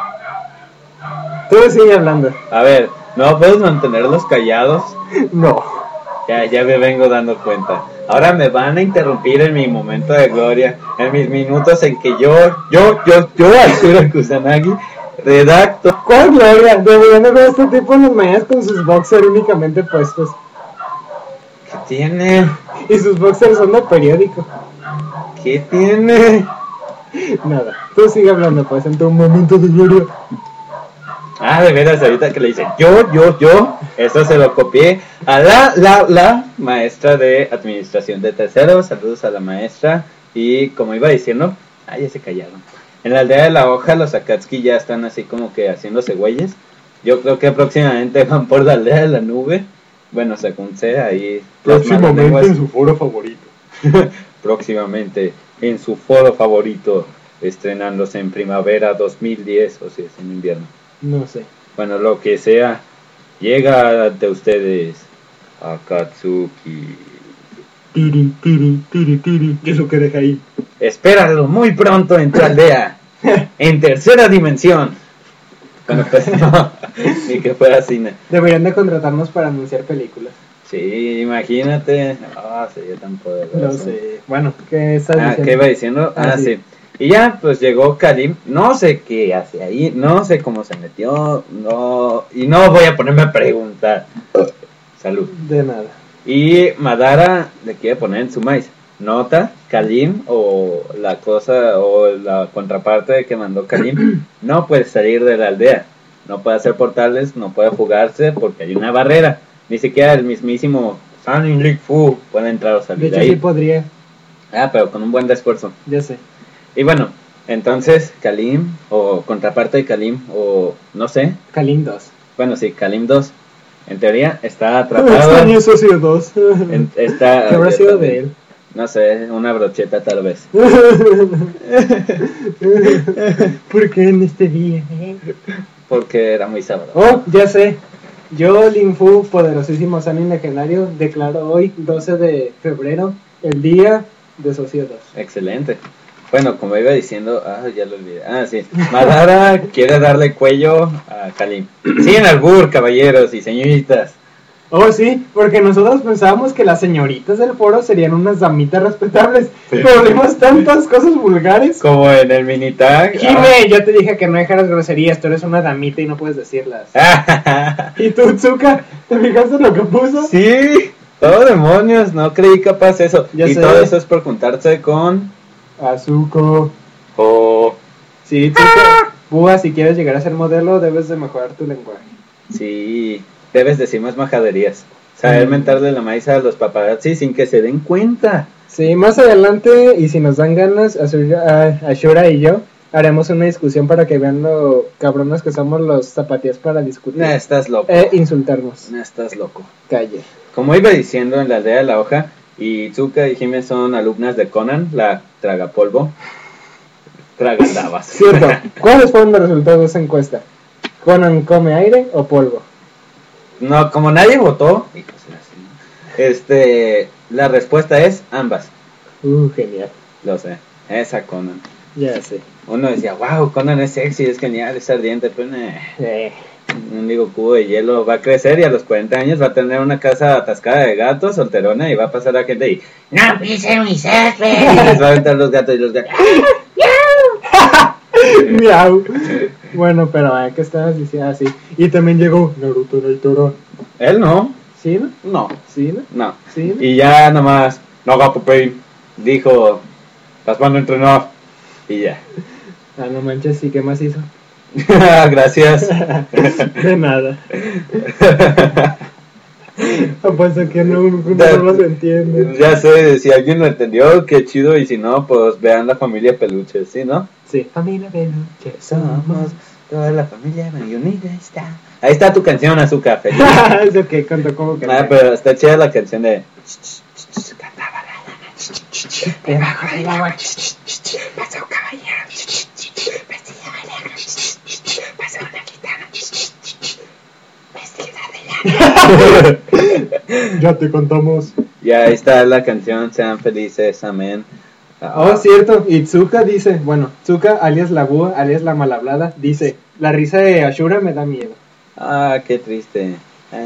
Tú sigue hablando. A ver, ¿no puedes mantenerlos callados? No. Ya me vengo dando cuenta. Ahora me van a interrumpir en mi momento de gloria, en mis minutos en que yo, Ashura Kusanagi, redacto. ¿Cuál gloria? Deberían de ver a este tipo en las mañanas con sus boxers únicamente puestos. ¿Qué tiene? Y sus boxers son de periódico. ¿Qué tiene? Nada. Tú sigue hablando, pues, en tu momento de gloria. De veras, ahorita que le dicen yo, eso se lo copié a la maestra de administración de terceros. Saludos a la maestra. Y como iba diciendo, ya se callaron. En la aldea de la hoja, los Akatsuki ya están así como que haciéndose güeyes. Yo creo que próximamente van por la aldea de la nube. Bueno, según sea, ahí. Próximamente en su foro favorito. Próximamente en su foro favorito, estrenándose en primavera 2010, o si es en invierno. No sé. Bueno, lo que sea, llega ante ustedes Akatsuki. Tiri. ¿Qué es lo que deja ahí? Espéralo muy pronto en tu aldea, en tercera dimensión. Bueno, pues no, ni que fuera cine. Deberían de contratarnos para anunciar películas. Sí, imagínate. Sería tan poderoso. No sé. Bueno, ¿qué estás diciendo? ¿Qué iba diciendo? Sí. Y ya, pues llegó Karim, no sé qué hace ahí, no sé cómo se metió, y no voy a ponerme a preguntar. Salud. De nada. Y Madara le quiere poner en su maíz. Nota, Karim, o la cosa, o la contraparte que mandó Karim, no puede salir de la aldea, no puede hacer portales, no puede jugarse porque hay una barrera. Ni siquiera el mismísimo Sanin Lik Fu puede entrar o salir De hecho, ahí. sí podría. Pero con un buen esfuerzo. Ya sé. Y bueno, entonces Kalim, o contraparte de Kalim, o no sé. Kalim 2. Bueno, sí, Kalim 2. En teoría está atrapado. Extraño Socio 2. ¿Qué ¿Qué habrá sido de él? No sé, una brocheta tal vez. ¿Por qué en este día? Porque era muy sábado. Oh, ya sé. Yo, Lin Fu, poderosísimo Sanin legendario, declaro hoy, 12 de febrero, el día de Socio 2. Excelente. Bueno, como iba diciendo, ya lo olvidé. Sí. Madara quiere darle cuello a Kalim. Sin albur, caballeros y señoritas. Oh, sí, porque nosotros pensábamos que las señoritas del foro serían unas damitas respetables, Sí. pero vimos tantas cosas vulgares. Como en el mini tag. Jime, ya te dije que no dejaras groserías, tú eres una damita y no puedes decirlas. ¿Y tú, Tsuka, te fijaste en lo que puso? Sí. Oh, demonios, no creí capaz eso. Ya y sé. todo eso es por juntarse con... Azuko. Sí, Tsuka. Búa, si quieres llegar a ser modelo, debes de mejorar tu lenguaje. Sí, debes decir más majaderías. Saber mentarle la maíz a los paparazzi sin que se den cuenta. Sí, más adelante, y si nos dan ganas, Ashura y yo haremos una discusión para que vean lo cabrones que somos los zapatías para discutir. No, estás loco. Insultarnos. No, estás loco. Calle. Como iba diciendo en la aldea de la hoja, y Tsuka y Hime son alumnas de Conan, la tragapolvo. Tragandabas. Cierto. ¿Cuáles fueron los resultados de esa encuesta? ¿Conan come aire o polvo? No, como nadie votó, la respuesta es ambas. Genial. Lo sé, esa Conan. Ya sé. Uno decía, wow, Conan es sexy, es genial, es ardiente, pero un digo cubo de hielo va a crecer y a los 40 años va a tener una casa atascada de gatos, solterona, y va a pasar a gente y ¡no pise mi césped! Y les va a aventar los gatos y los gatos. Miau. Bueno, pero ¿qué estabas diciendo? Así. Y también llegó Naruto Naitoro. Él no. ¿Sí, no? No. ¿Sí, no? No. ¿Sí, no? Y ya nomás, Naga Popeye dijo, las van a entrenar. Y ya. Ah, no manches, ¿y qué más hizo? Gracias. De nada. Apuesto que no los entiende. Ya sé, si alguien lo entendió, qué chido, y si no, pues vean La Familia Peluche, ¿sí, no? Sí. Familia Peluche Somos toda la familia muy unida está. Ahí está tu canción, Azúcar, feliz. Eso que cantó como que. Pero está chida la canción de... Cantaba la lana. Debajo del agua. Pasó un caballero. Vestida de negro. Pasó una gitana. Vestida de lana. Ya te contamos. Y ahí está la canción, sean felices, amén. Oh, cierto. Y Tsuka dice, bueno, Tsuka alias la búa, alias la mal hablada, dice, la risa de Ashura me da miedo. Ah, qué triste.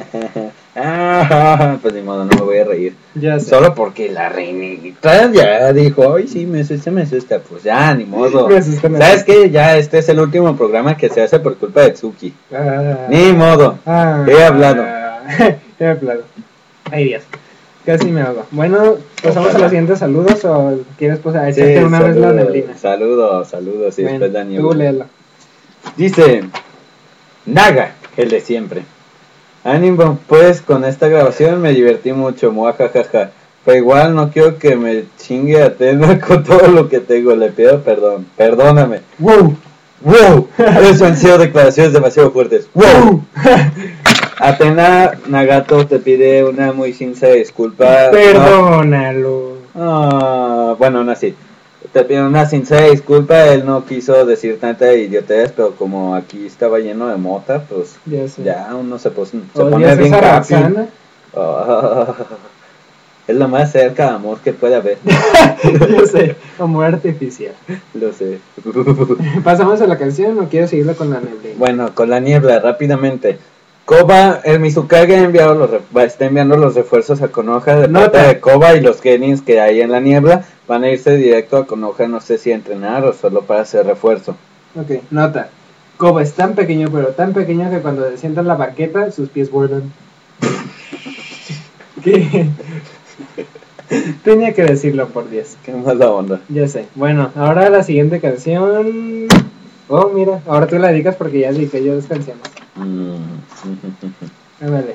Pues ni modo, no me voy a reír. Ya sé. Solo porque la reinita ya dijo, ay sí, me asusta, pues ya, ni modo. Me asusta. ¿Sabes qué? Ya este es el último programa que se hace por culpa de Tsuki. Ni modo. He hablado. He hablado. Ay, Dios. Casi me hago. Bueno, pasamos a los siguientes saludos, o quieres pues echarte una vez la neblina. Saludos, y Bueno, después la niebla. tú léelo. Dice Naga, el de siempre. Ánimo, pues con esta grabación me divertí mucho, muajajaja. Pero igual no quiero que me chingue Atena con todo lo que tengo, le pido perdón. Perdóname. ¡Wow! ¡Wow! Eso han sido declaraciones demasiado fuertes. ¡Wow! Atena Nagato te pide una muy sincera disculpa. Perdónalo. Bueno, aún así. Te pido una sincera disculpa, él no quiso decir tanta idiotez, pero como aquí estaba lleno de mota, pues Ya sé. ya uno se pone ¿Odias bien esa happy. Roxana? Es lo más cerca de amor que puede haber. Yo sé, amor artificial. Lo sé. ¿Pasamos a la canción o quieres seguirla con la neblina? Bueno, con la niebla, rápidamente. Koba, el Mizukage está enviando los refuerzos a Konoha de parte de Koba, y los Genins que hay en la niebla van a irse directo a Konoha, no sé si a entrenar o solo para hacer refuerzo. Ok, nota. Koba es tan pequeño, pero tan pequeño que cuando se sienta en la banqueta, sus pies vuelan. ¿Qué? Tenía que decirlo, por Dios. Qué mala onda. Ya sé. Bueno, ahora la siguiente canción. Oh, mira, ahora tú la dedicas porque ya dediqué yo 2 canciones. Ándale.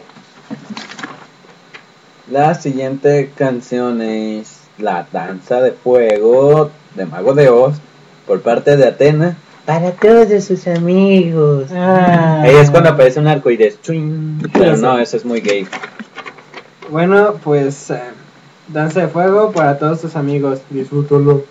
La siguiente canción es La Danza de Fuego de Mago de Oz por parte de Atena para todos sus amigos. Ahí es cuando aparece un arcoíris. Pero no, eso es muy gay. Bueno, pues Danza de Fuego para todos tus amigos. Disfrútalo.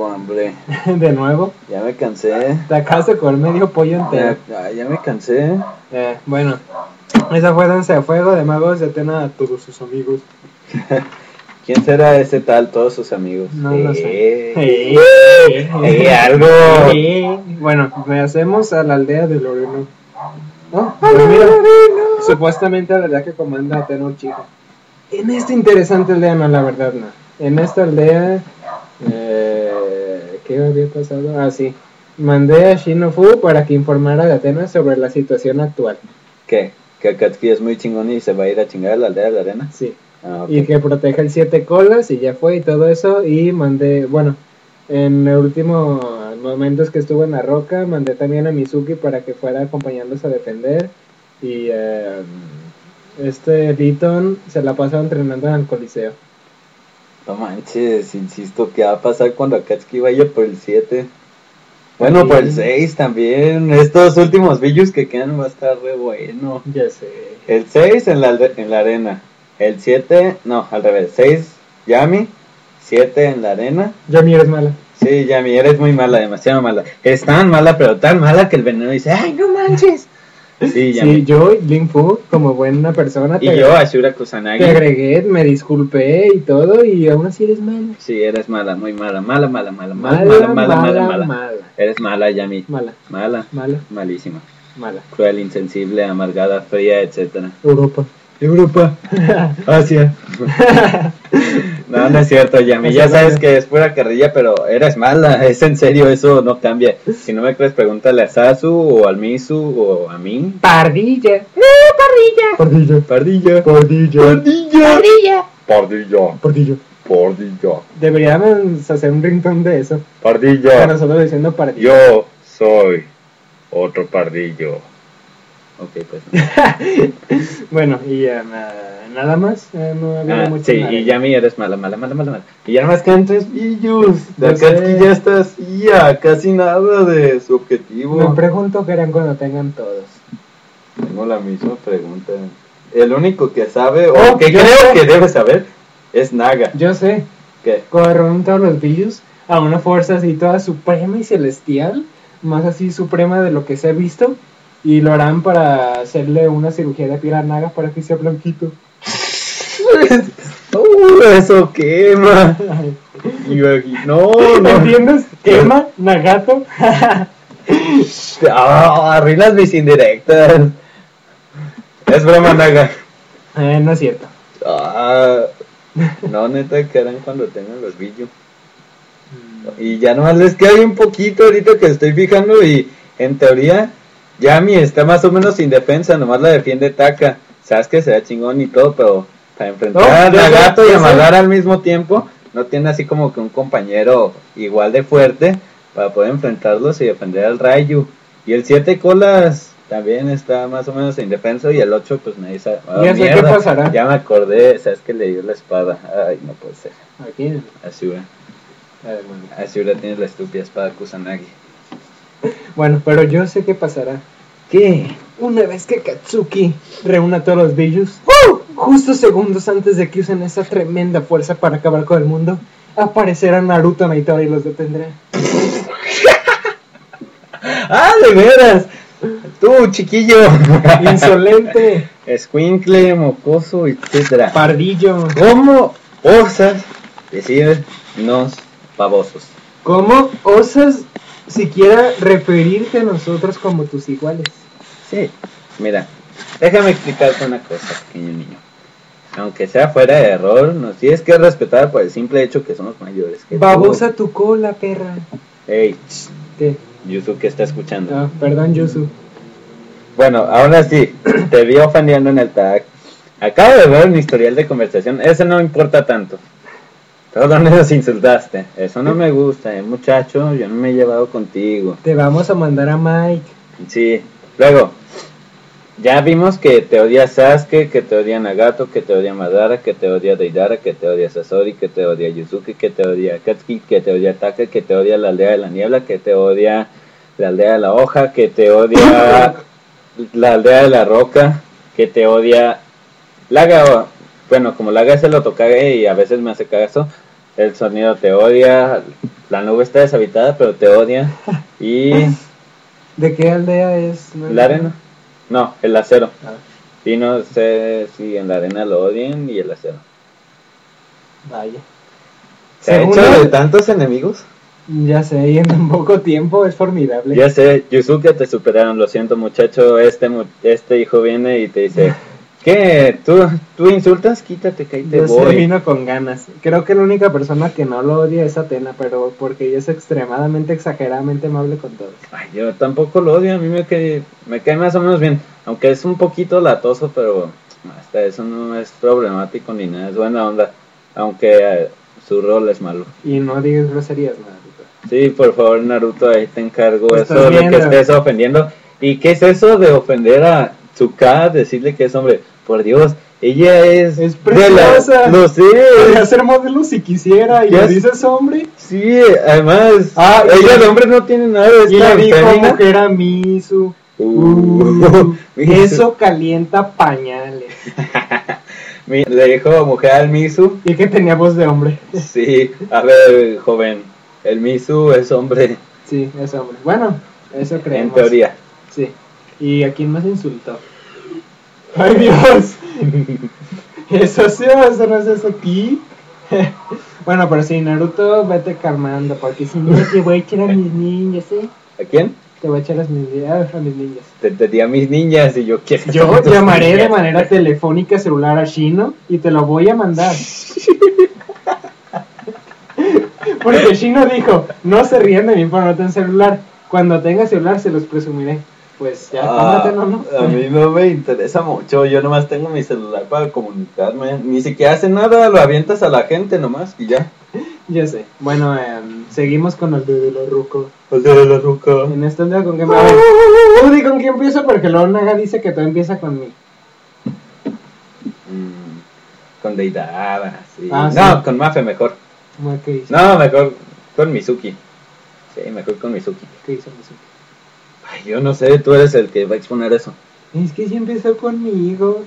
tengo hambre. De nuevo, Ya me cansé. te acabas de comer medio pollo entero. Ya me cansé. Bueno, esa fue Danza de Fuego de Magos de Atena a todos sus amigos. ¿Quién será ese tal? Todos sus amigos. No lo sé. Algo. Bueno, hacemos a la aldea de Loreno. Oh, pues mira, supuestamente a la aldea que comanda Atena Uchiha. En esta interesante aldea, no, la verdad no. En esta aldea, ¿qué había pasado? Ah, sí. Mandé a Shinofu para que informara de Atena sobre la situación actual. ¿Qué? ¿Que Akatsuki es muy chingón y se va a ir a chingar a la aldea de la arena? Sí. Ah, ok. Y que proteja el 7 colas y ya fue y todo eso. Y mandé, bueno, en los últimos momentos que estuve en la roca, mandé también a Mizuki para que fuera acompañándolos a defender. Y Riton se la pasó entrenando en el Coliseo. No manches, insisto, ¿qué va a pasar cuando Akatsuki vaya por el 7? Bueno, Sí. por el 6 también. Estos últimos villos que quedan va a estar re bueno. Ya sé. El 6 en la arena. El 7, no, al revés. 6, Yami. 7 en la arena. Yami, eres mala. Sí, Yami, eres muy mala, demasiado mala. Es tan mala, pero tan mala que el veneno dice, ¡ay, no manches! Sí, Yami. Sí, yo, Lin Fu, como buena persona, Y yo, Ashura Kusanagi. te agregué, me disculpé y todo, y aún así eres mala. Sí, eres mala, muy mala, mala. Mala. Eres mala, Yami. Mala, Mala, mala, malísima. mala. Cruel, insensible, amargada, fría, etcétera. Europa. Asia. No es cierto, Yami. Ya sabes que es pura carrilla, pero eres mala. Es en serio, eso no cambia. Si no me crees, pregúntale a Sasu o al Misu o a mí. Pardilla. Pardilla. Deberíamos hacer un ringtone de eso. Para Pardilla. nosotros diciendo pardilla. Yo soy otro pardillo. Ok, pues. Bueno, y nada más. No había mucho Sí, nada. y Yami eres mala. Y ya nomás quedan 3 villos. Yo Akatsuki sé. ya está así, a casi nada de su objetivo. Me pregunto qué harán cuando tengan todos. Tengo la misma pregunta. El único que sabe, o Oh, que yo creo sé. que debe saber, es Naga. Yo sé, ¿Qué? cuando reúnen todos los billos a una fuerza así toda suprema y celestial, más así suprema de lo que se ha visto, y lo harán para hacerle una cirugía de piel a Naga para que sea blanquito. Eso quema. No. ¿Entiendes? Quema, Nagato. Arruinas mis indirectas. Es broma, Naga. No es cierto. No, neta, que harán cuando tengan los billos. Y ya nomás les queda un poquito ahorita que estoy fijando y en teoría Yami está más o menos sin defensa, nomás la defiende Taka. Sabes que será chingón y todo, pero para enfrentar a Nagato y a Madara al mismo tiempo, no tiene así como que un compañero igual de fuerte para poder enfrentarlos y defender al Raiju. Y el 7 colas también está más o menos indefenso y el 8 pues nadie sabe. Ya sé qué pasará. Ya me acordé, sabes que le dio la espada. Ay, no puede ser. Aquí. Ashura tiene la estúpida espada Kusanagi. Bueno, pero yo sé qué pasará. ¿Qué? Una vez que Katsuki reúna a todos los Bijus, justo segundos antes de que usen esa tremenda fuerza para acabar con el mundo, aparecerá Naruto Naitora y los detendrá. ¡Ah, de veras! Tú, chiquillo. Insolente, Escuincle, mocoso, etcétera. pardillo. ¿Cómo osas decirnos babosos? ¿Cómo osas siquiera referirte a nosotros como tus iguales? Sí, mira, déjame explicarte una cosa, pequeño niño. Aunque sea fuera de error, nos tienes que respetar por el simple hecho que somos mayores que tú. Babosa tu cola, perra. Ey, ¿Qué? Yuzu, ¿qué está escuchando? Ah, perdón, Yusu. Bueno, ahora sí, te vi ofendiendo en el tag. Acabo de ver un historial de conversación, eso no importa tanto. Todos nos insultaste, eso no me gusta, muchacho, yo no me he llevado contigo. Te vamos a mandar a Mike. Sí, luego, ya vimos que te odia Sasuke, que te odia Nagato, que te odia Madara, que te odia Deidara, que te odia Sasori, que te odia Yuzuki, que te odia Akatsuki, que te odia Taka, que te odia la aldea de la niebla, que te odia la aldea de la hoja, que te odia la aldea de la roca, que te odia Laga. Bueno, como Laga es el Otokage y a veces me hace caso, el sonido te odia, la nube está deshabitada pero te odia y ¿De qué aldea es? ¿No? la arena, no, el acero. Ah, Y no sé si en la arena lo odien y el acero. vaya. ¿Se ha Según hecho de él, tantos enemigos? ya sé, y en tan poco tiempo es formidable. Ya sé, Yusuke te superaron, lo siento muchacho, este hijo viene y te dice, ¿qué? ¿Tú insultas? Quítate que ahí te Yo sé, voy. vino con ganas. Creo que la única persona que no lo odia es Atena, pero porque ella es extremadamente, exageradamente amable con todos. Ay, yo tampoco lo odio, a mí me cae más o menos bien, aunque es un poquito latoso, pero hasta eso no es problemático ni nada, es buena onda, aunque su rol es malo. Y no digas groserías, nada. Sí, por favor, Naruto, ahí te encargo Te eso estás de que viendo. estés ofendiendo. ¿Y qué es eso de ofender a Tsuka, decirle que es hombre? Por Dios, ella es... Es de la- preciosa. Lo sé. Podría ser modelo si quisiera, y Ya le sé. dices hombre. Sí, además, Ah, ella de hombre no tiene nada de Y esta le dijo fémina. mujer a Misu. Misu. Eso calienta pañales. Le dijo mujer al Misu. Y que tenía voz de hombre. Sí, a ver, joven, el Misu es hombre, Sí, es hombre. Bueno, eso creemos. en teoría. Sí. ¿Y a quién más insultó? ¡Ay, Dios! Eso sí, eso no es eso aquí. Bueno, pero sí, Naruto, vete calmando, porque si no te voy a echar a mis ninjas, ¿eh? ¿A quién? Te voy a echar a mis ninjas. Te di a mis niñas y yo quiero. Yo tus llamaré de niñas. manera telefónica celular a Shino y te lo voy a mandar. Porque Shino dijo, no se rían de mí por no tener celular. Cuando tenga celular se los presumiré. Pues ya, cómpratelo, ¿no? A mí no me interesa mucho, yo nomás tengo mi celular para comunicarme. Ni siquiera hace nada, lo avientas a la gente nomás y ya. Ya sé. Bueno, seguimos con el de la ruco. El de la ruca. En esta aldea con quién... A ver, tú di con quién empieza porque luego Naga dice que todo empieza con mí. Con Deidara, sí. Ah, sí. No, con Mafe mejor. ¿Qué hizo? No, mejor con Mizuki. Sí, mejor con Mizuki. ¿Qué hizo Mizuki? Ay, yo no sé, tú eres el que va a exponer eso. Es que sí empezó conmigo.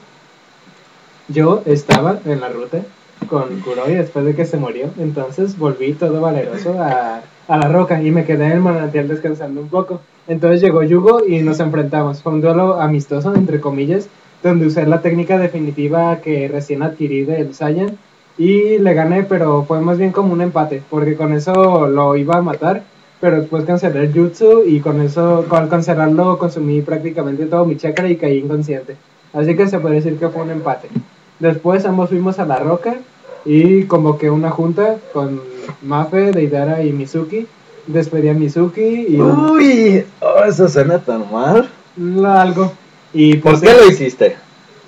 Yo estaba en la ruta con Kuroi después de que se murió. Entonces volví todo valeroso a la roca y me quedé en el manantial descansando un poco. Entonces llegó Yugo y nos enfrentamos. Fue un duelo amistoso, entre comillas, donde usé la técnica definitiva que recién adquirí del Saiyan. Y le gané, pero fue más bien como un empate, porque con eso lo iba a matar. Pero después cancelé el jutsu y con eso, al cancelarlo, consumí prácticamente todo mi chakra y caí inconsciente. Así que se puede decir que fue un empate. Después ambos fuimos a la roca y convoqué una junta con Mafe, Deidara y Mizuki. Despedí a Mizuki y Uy, eso suena tan mal. algo. Y ¿Por pues qué lo hiciste?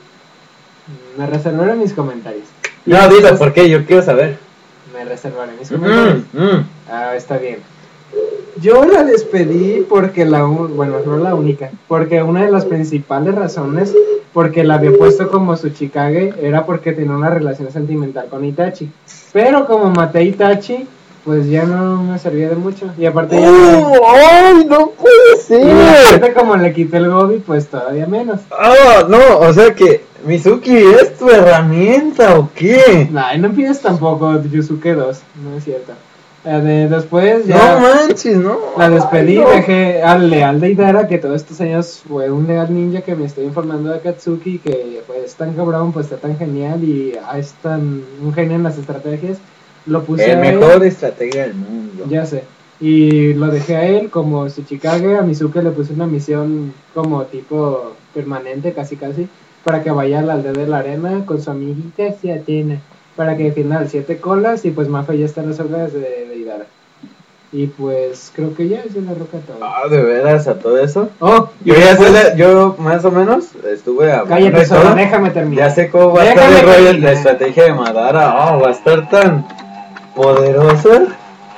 me reservaré mis comentarios. Y No, dilo, después- ¿por qué? Yo quiero saber. Me reservaré mis comentarios. Mm. Ah, está bien. Yo la despedí porque bueno, no la única, porque una de las principales razones porque la había puesto como su Chikage era porque tenía una relación sentimental con Itachi. Pero como maté a Itachi, pues ya no me servía de mucho. Y aparte ya ¡Ay, no puede y aparte ser! como le quité el gobi, pues todavía menos. No, o sea que Mizuki es tu herramienta, ¿o qué? Nah, no pides tampoco Yusuke 2, no es cierto. Después ya... No manches, no. La despedí, Ay, no. dejé al leal Deidara, que todos estos años fue un leal ninja que me estoy informando de Akatsuki, que pues tan cabrón, pues está tan genial y es tan un genio en las estrategias. Lo puse El a él, mejor estratega del mundo. ya sé, y lo dejé a él como Tsuchikage. A Mizuki le puse una misión como tipo permanente, casi casi, para que vaya a la aldea de la arena con su amiguita Atena, para que defienda al 7 colas y pues Mafe ya está en las órdenes de Deidara. Y pues creo que ya es la roca todo. Ah, ¿de veras a todo eso? Oh, y Yo ya después- sé, yo más o menos estuve hablando Cállate, y solo todo. déjame terminar. Ya sé cómo va a estar Déjame el rollo de terminar. la estrategia de Madara. Va a estar tan poderosa.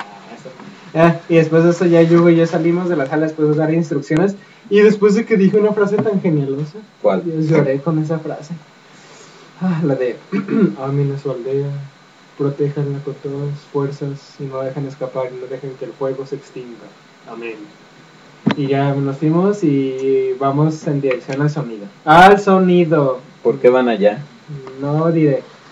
Y después de eso ya Yugo y yo salimos de la sala después de dar instrucciones. Y después de que dije una frase tan genialosa, ¿Cuál? Dios, lloré con esa frase. La de amen a su aldea, protéjanla con todas sus fuerzas y no dejen escapar y no dejen que el fuego se extinga. Amén. Y ya nos fuimos y vamos en dirección al sonido. ¡Al sonido! ¿Por qué van allá? No diré.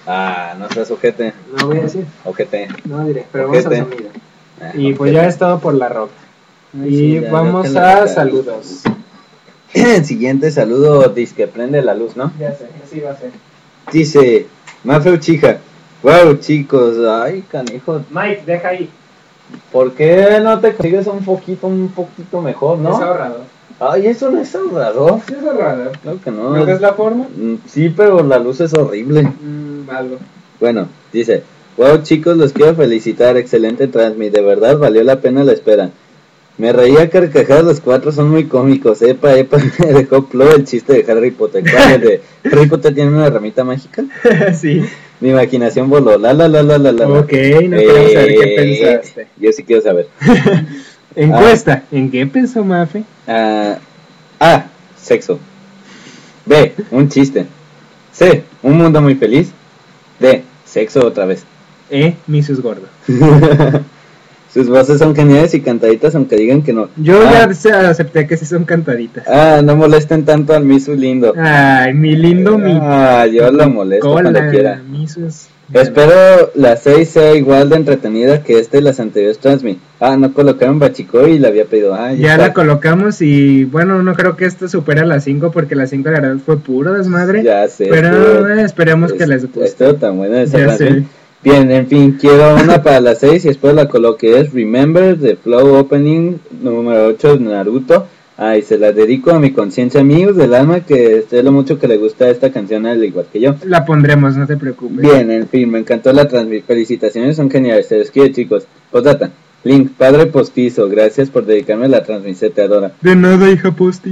Ah, no seas ojete. No voy a decir, Ojete. no diré, pero Ojete. vamos al sonido. Ah, Y pues ojete. ya es todo por la roca. Ay, Y sí, ya, vamos ya te la a recargo. saludos. El siguiente saludo dice que prende la luz, ¿no? Ya sé, así va a ser. Dice, Mafe Uchija. Wow, chicos, ay, canijo. Mike, deja ahí. ¿Por qué no te consigues un poquito mejor, Es no? ahorrador. Ay, eso no es ahorrador. Sí, es ahorrador. Claro que no. ¿No ves la forma? Sí, pero la luz es horrible. Algo. Bueno, dice, wow chicos, los quiero felicitar, excelente transmit, de verdad valió la pena la espera. Me reía a carcajadas, los cuatro son muy cómicos, epa, me dejó plo el chiste de Harry Potter. ¿Cuál es de Harry Potter tiene una ramita mágica? Sí. Mi imaginación voló, la. Ok, no quiero saber qué pensaste. Yo sí quiero saber. Encuesta, ¿en qué pensó Mafe? A, sexo. B, un chiste. C, un mundo muy feliz. D, sexo otra vez. Misus gordo. Sus voces son geniales y cantaditas aunque digan que no. Yo ya acepté que sí son cantaditas. No molesten tanto al Misu lindo. Ay, mi lindo mi. Yo lo molesto cuando quiera. Misus. Espero la 6 sea igual de entretenida que y las anteriores transmit. No colocaron Bachiko y la había pedido. Ya la colocamos y bueno, no creo que esto supere a la 5 porque la 5 la verdad fue puro desmadre. Ya sé. Pero esperemos que les guste. Esto tan bueno esa Ya transmit. sé. Bien, en fin, quiero una para las 6 y después la coloque. Es Remember the Flow Opening número 8 de Naruto. Y se la dedico a mi conciencia, amigos del alma, que sé lo mucho que le gusta esta canción al igual que yo. La pondremos, no te preocupes. Bien, en fin, me encantó la transmisión. Felicitaciones, son geniales. Se les quiere, chicos. Postdata. Link, padre postizo, gracias por dedicarme a la transmisión, te adora. De nada, hija Posti.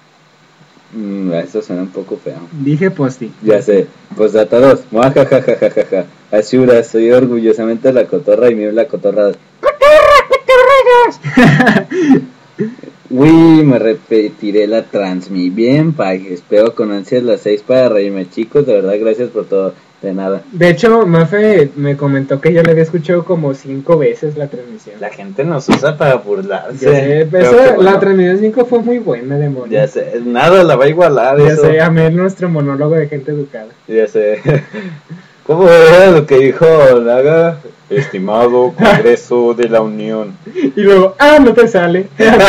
Eso suena un poco feo. Dije Posti. Ya sé. Postdata 2. Muajajajajaja. Ashura, soy orgullosamente la cotorra y mío la cotorra. Uy, me repetiré la transmi. Bien, Pag. Espero con ansias las 6 para reírme, chicos. De verdad, gracias por todo. De nada. De hecho, Mafe me comentó que ya le había escuchado como 5 veces la transmisión. La gente nos usa para burlarse. Ya sé, Pero esa, que bueno. la transmisión 5 fue muy buena, demonio. Ya sé, nada la va a igualar Ya eso. sé, amé nuestro monólogo de gente educada. Ya sé. ¿Cómo era lo que dijo Naga? Estimado Congreso de la Unión. Y luego, no te sale.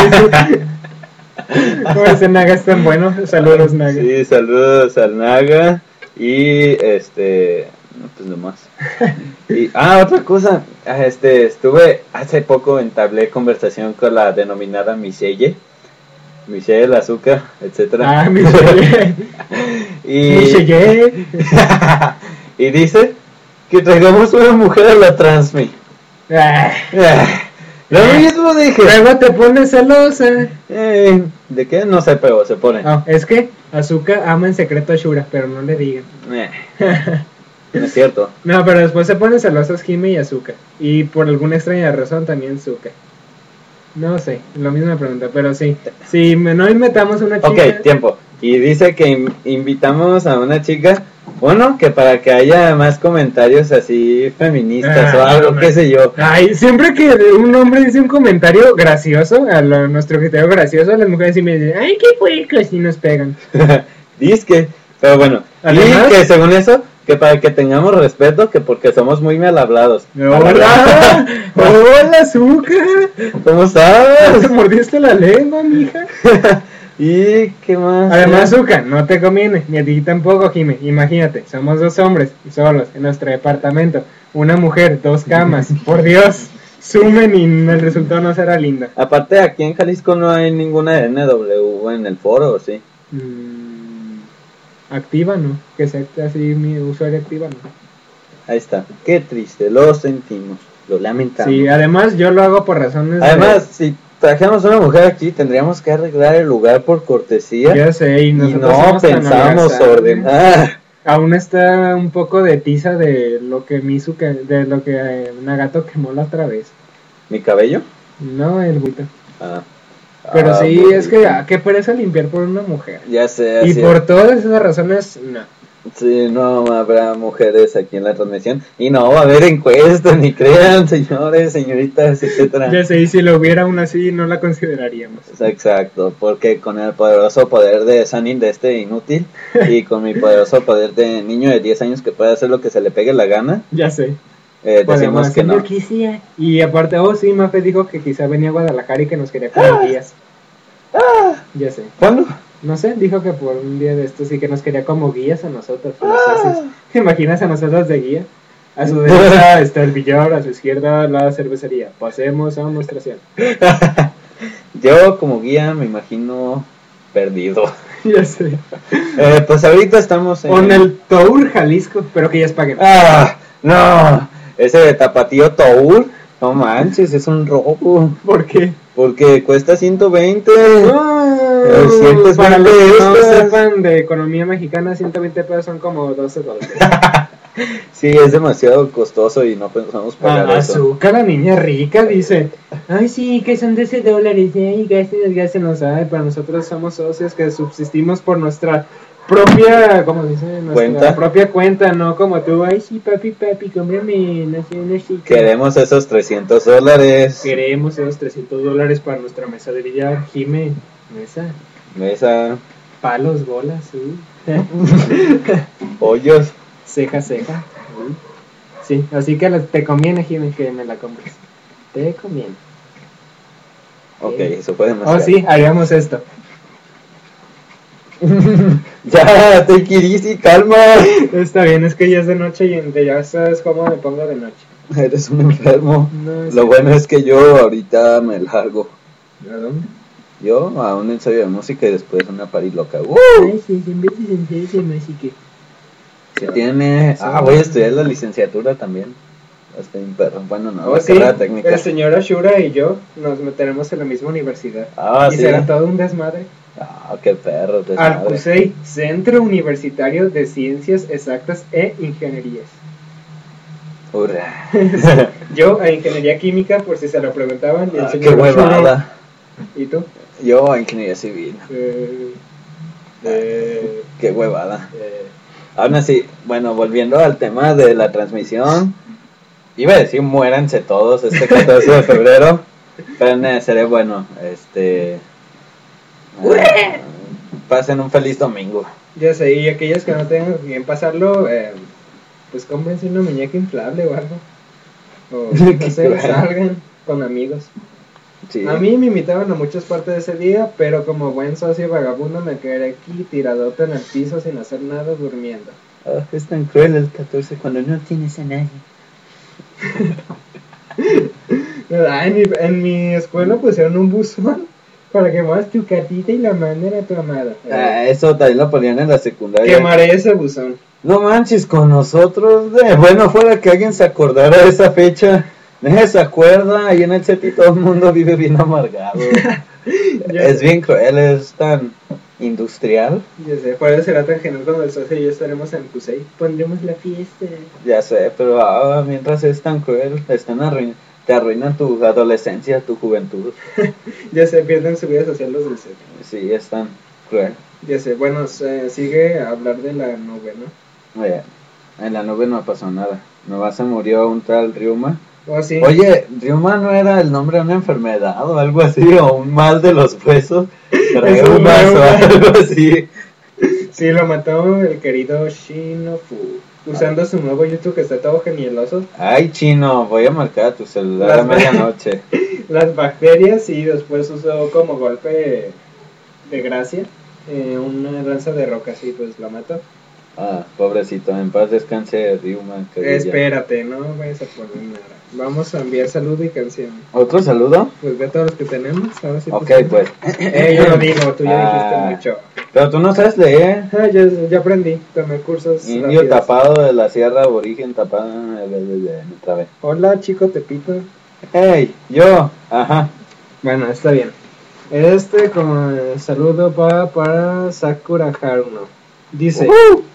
Como ese Naga es tan bueno. Saludos, Naga. Sí, saludos al Naga. Y no, pues nomás. Y, otra cosa, estuve hace poco entablé conversación con la denominada Michelle Azúcar, etcétera. Michelle. Y Michelle. y dice que traigamos una mujer a la transmi. Lo mismo dije. Luego te pones celosa. ¿De qué? No sé, pero se pone. Es que Azúcar ama en secreto a Shura, pero no le digan. No es cierto. No, pero después se ponen celosas Jime y Azúcar. Y por alguna extraña razón también Zuka. No sé, lo mismo me pregunta, pero sí. Si no invitamos a una chica. Ok, tiempo. Y dice que invitamos a una chica, bueno, que para que haya más comentarios así feministas o algo, qué sé yo. Siempre que un hombre dice un comentario gracioso, nuestro criterio gracioso, las mujeres sí me dicen, ay, qué puercos, y nos pegan. Disque, pero bueno. Además, y que según eso, que para que tengamos respeto, que porque somos muy mal hablados. ¡Hola! ¡Hola, Azúcar! ¿Cómo estás? ¿Te mordiste la lengua, mija? ¿Y qué más? Además, Azúcar, no te conviene, ni a ti tampoco, Jime. Imagínate, somos 2 hombres solos en nuestro departamento. Una mujer, 2 camas. Por Dios, sumen y el resultado no será lindo. Aparte, aquí en Jalisco no hay ninguna NW en el foro, ¿sí? Activa, ¿no? Que sea así mi usuario activa, ¿no? Ahí está. Qué triste, lo sentimos, lo lamentamos. Sí, además yo lo hago por razones Además, si trajéramos una mujer aquí, tendríamos que arreglar el lugar por cortesía. Ya sé, y no nosotros pensamos ordenar. Aún está un poco de tiza de lo que Nagato quemó la otra vez. ¿Mi cabello? No, el buito. Ah. Pero sí, muy es bien. que qué pereza limpiar por una mujer. Ya sé. Y así por todas esas razones, no. Sí, no habrá mujeres aquí en la transmisión. Y no va a haber encuestas, ni crean, señores, señoritas, etcétera. Ya sé, y si lo hubiera aún así, no la consideraríamos. Exacto, porque con el poderoso poder de Sanin de este inútil y con mi poderoso poder de niño de 10 años que puede hacer lo que se le pegue la gana, Ya sé. decimos que no. Y aparte, sí, Mafe dijo que quizá venía a Guadalajara y que nos quería como guías. Ya sé. ¿Cuándo? No sé, dijo que por un día de estos sí que nos quería como guías a nosotros. Los socios. ¿Te imaginas a nosotros de guía? A su derecha está el billar, a su izquierda la cervecería. Pasemos a demostración. Yo como guía me imagino perdido. Ya sé. Pues ahorita estamos en... Con el Tour Jalisco, pero que ya es paguen. ¡Ah! ¡No! Ese de Tapatío Tour, no manches, es un robo. ¿Por qué? Porque cuesta 120. Para los que no extras. sepan de economía mexicana, 120 pesos son como $12. Sí, es demasiado costoso y no pensamos pagar eso. Azúcar, la niña rica dice, ay sí, que son $12, y gástenos, ay, para nosotros somos socios que subsistimos por nuestra propia, ¿cómo se dice? Nuestra ¿Cuenta? propia cuenta, no como tú, ay sí, papi, cómprame, no sé, no sé. Queremos esos $300. Queremos esos $300 para nuestra mesa de billar, Jime, Mesa, palos, bolas, hoyos. ceja. Sí, así que te conviene, Jime, que me la compres. Te conviene. Ok, eso fue demasiado. Oh, sí, haríamos esto. Ya, take it easy, calma. Está bien, es que ya es de noche y ya sabes cómo me pongo de noche. Eres un enfermo. No, Lo bueno es que yo ahorita me largo. ¿A dónde? Yo a un ensayo de música y después una party loca. Ay, sí, en vez de sentirse música. Si tiene... voy a estudiar la licenciatura también. Estoy un perro. Bueno, no, Oh, la sí, carrera técnica. el señor Ashura y yo nos meteremos en la misma universidad. Y Sí. será todo un desmadre. Qué perro. Al CUSEI, Centro Universitario de Ciencias Exactas e Ingenierías. Hurra. Yo a Ingeniería Química, por si se lo preguntaban. Y el Qué señor huevada. Ashura. ¿Y tú? Yo a ingeniería civil. Qué huevada. Aún así, bueno, volviendo al tema de la transmisión, iba a decir muéranse todos este 14 de febrero, pero sería bueno, pasen un feliz domingo. Ya sé, y aquellos que no tengan con quién pasarlo, pues cómprense una muñeca inflable o algo. O no sé, salgan con amigos. Sí. A mí me invitaban a muchas partes de ese día, pero como buen socio vagabundo me quedé aquí tiradote en el piso sin hacer nada, durmiendo. Es tan cruel el 14 cuando no tienes a nadie. En mi escuela pusieron un buzón para que muevas tu cartita y la manden a tu amada. Eso también lo ponían en la secundaria. Quemaré ese buzón. No manches, con nosotros, bueno, fuera que alguien se acordara de esa fecha. Nadie se acuerda, ahí en el CETI todo el mundo vive bien amargado. Es bien cruel, es tan industrial. Ya sé, por eso será tan genial cuando el socio y yo estaremos en Cusey. Pondremos la fiesta. Ya sé, pero mientras es tan cruel, te arruinan tu adolescencia, tu juventud. Ya sé, pierden su vida social los del CETI. Sí, es tan cruel. Ya sé, bueno, sigue a hablar de la nube, ¿no? Oye, en la nube no pasó nada. Nomás se murió un tal Ryuma. Oh, sí. Oye, Ryuma no era el nombre de una enfermedad o algo así, o un mal de los huesos. Reumas o algo así. Sí, lo mató el querido Shinofu, usando su nuevo YouTube que está todo genieloso. Ay, chino, voy a marcar a tu celular a medianoche. Las bacterias, y después usó como golpe de gracia una lanza de roca, y pues lo mató. Pobrecito, en paz descanse Ryuma. Espérate, no vayas a poner nada. Vamos a enviar saludo y canción. ¿Otro saludo? Pues ve todos los que tenemos. Ahora sí. Ok, pues. Yo lo digo, tú ya dijiste mucho. Pero tú no sabes leer. Ya aprendí, tomé cursos. Indio rápidos. Tapado de la sierra aborigen tapada. Otra vez. Hola, chico Tepito. Hey, yo. Ajá. Bueno, está bien. Como saludo para Sakura Haruno. Dice,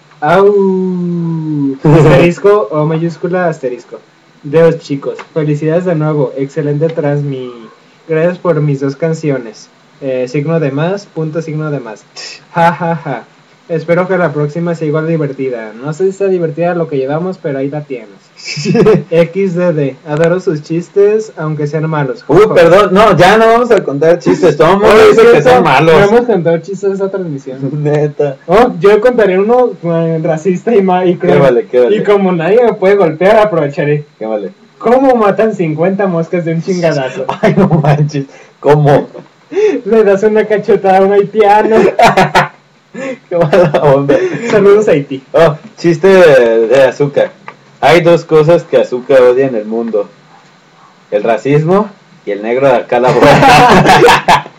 asterisco o mayúscula asterisco. Dios, chicos, felicidades de nuevo, excelente gracias por mis 2 canciones. Signo de más, punto signo de más. Ja, ja, ja. Espero que la próxima sea igual divertida. No sé si está divertida lo que llevamos, pero ahí la tienes. XDD, adoro sus chistes, aunque sean malos. Uy, perdón, no, ya no vamos a contar chistes. Todo el mundo dice que son No malos. hemos contado chistes de esa transmisión. Neta. Oh, yo contaré uno racista y cruel. ¿Qué vale? Y como nadie me puede golpear, aprovecharé. ¿Qué vale? ¿Cómo matan 50 moscas de un chingadazo? Ay, no manches. ¿Cómo? Le das una cachetada a un haitiano. Qué mala onda. Saludos a Haití. Oh, chiste de azúcar. Hay dos cosas que azúcar odia en el mundo: el racismo y el negro de acá a la vuelta.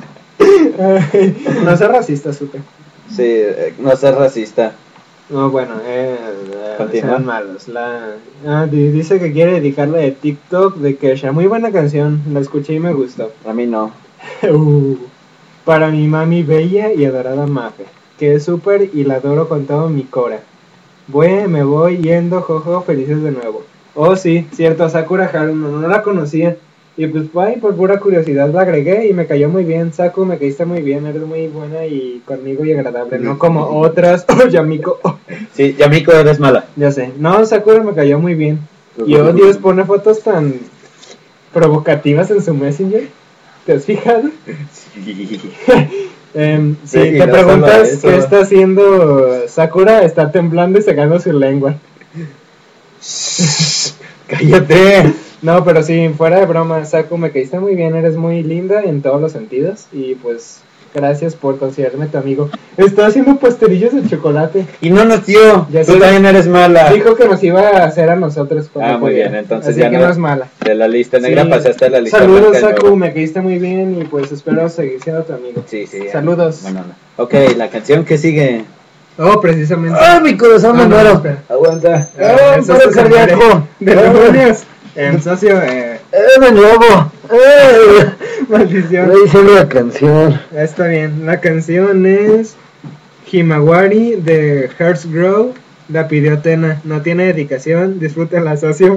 No seas racista, supe. Sí, no seas racista. No, bueno, Continúa. sean malos. Dice que quiere dedicarle de TikTok de Kesha. Muy buena canción, la escuché y me gustó. A mí no. Para mi mami bella y adorada Mafe, que es súper y la adoro con todo mi cora. Me voy yendo, jojo, felices de nuevo. Oh, sí, cierto, Sakura Haruno, no la conocía. Y pues, por pura curiosidad la agregué y me cayó muy bien. Saku, me caíste muy bien, eres muy buena y conmigo y agradable, no como otras. Oh, Yamiko. Oh. Sí, Yamiko, eres mala. Ya sé. No, Sakura me cayó muy bien. Y oh, Dios, pone fotos tan provocativas en su Messenger. ¿Te has fijado? Sí. Si Sí, te no preguntas solo qué eso. está haciendo Sakura, está temblando y sacando su lengua. Cállate. No, pero sí, fuera de broma, Saku, me caíste muy bien, eres muy linda en todos los sentidos. Y pues, gracias por considerarme tu amigo. Está haciendo pastelillos de chocolate. Y no nos dio. Ya Tú sé. también eres mala. Dijo que nos iba a hacer a nosotros cuando Muy pudiera. bien, entonces así ya que no es mala. De la lista negra Sí. pasaste a la lista Saludos, blanca de Saku, nuevo. me caíste muy bien y pues espero seguir siendo tu amigo. Sí, sí. Saludos. Bueno, no. Ok, la canción que sigue. Oh, precisamente. ¡Ah, mi corazón me Ah, no, muero! espera. Aguanta. Eso ¡Ah, paro se muere. cardíaco! ¡Demonios! Socio, ¡De nuevo! maldición. hice la canción. Está bien, la canción es Himawari de Hearts Grow. La pidió Tena, no tiene dedicación, disfrútenla, socio.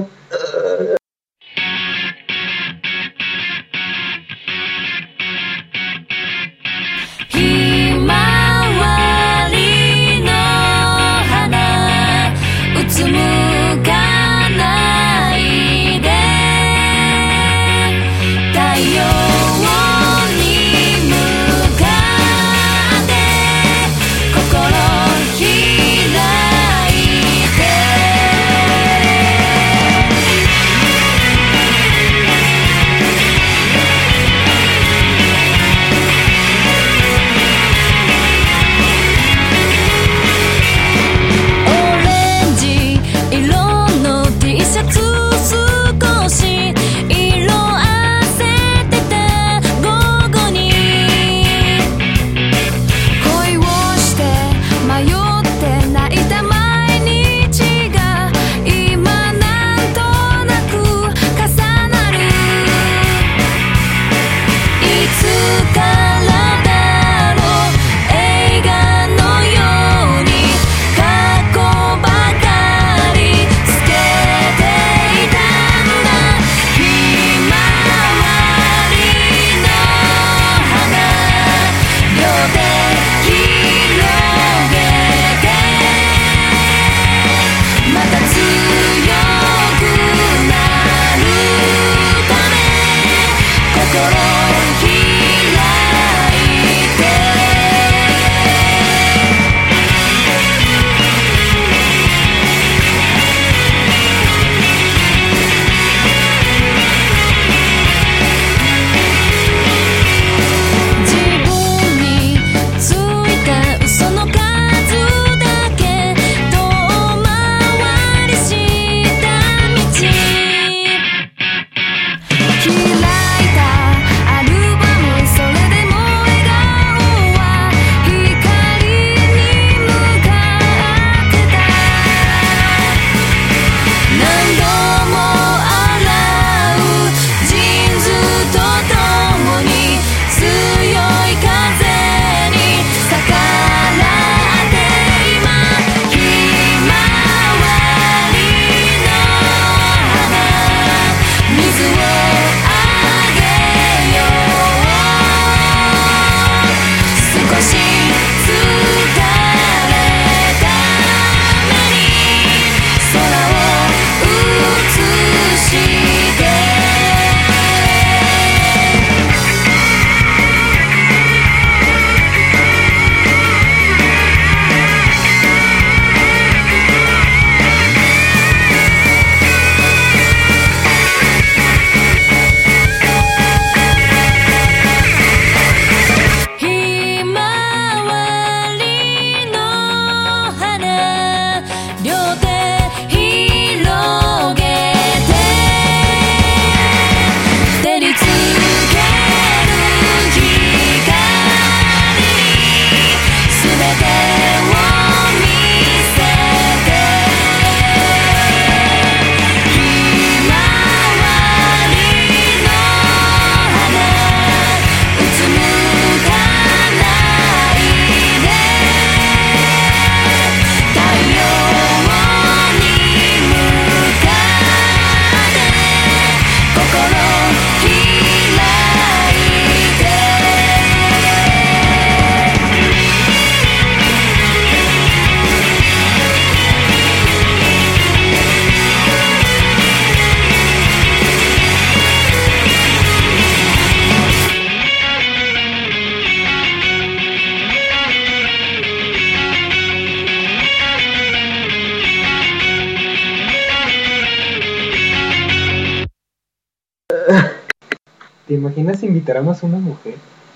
¿Te imaginas si invitáramos a una mujer?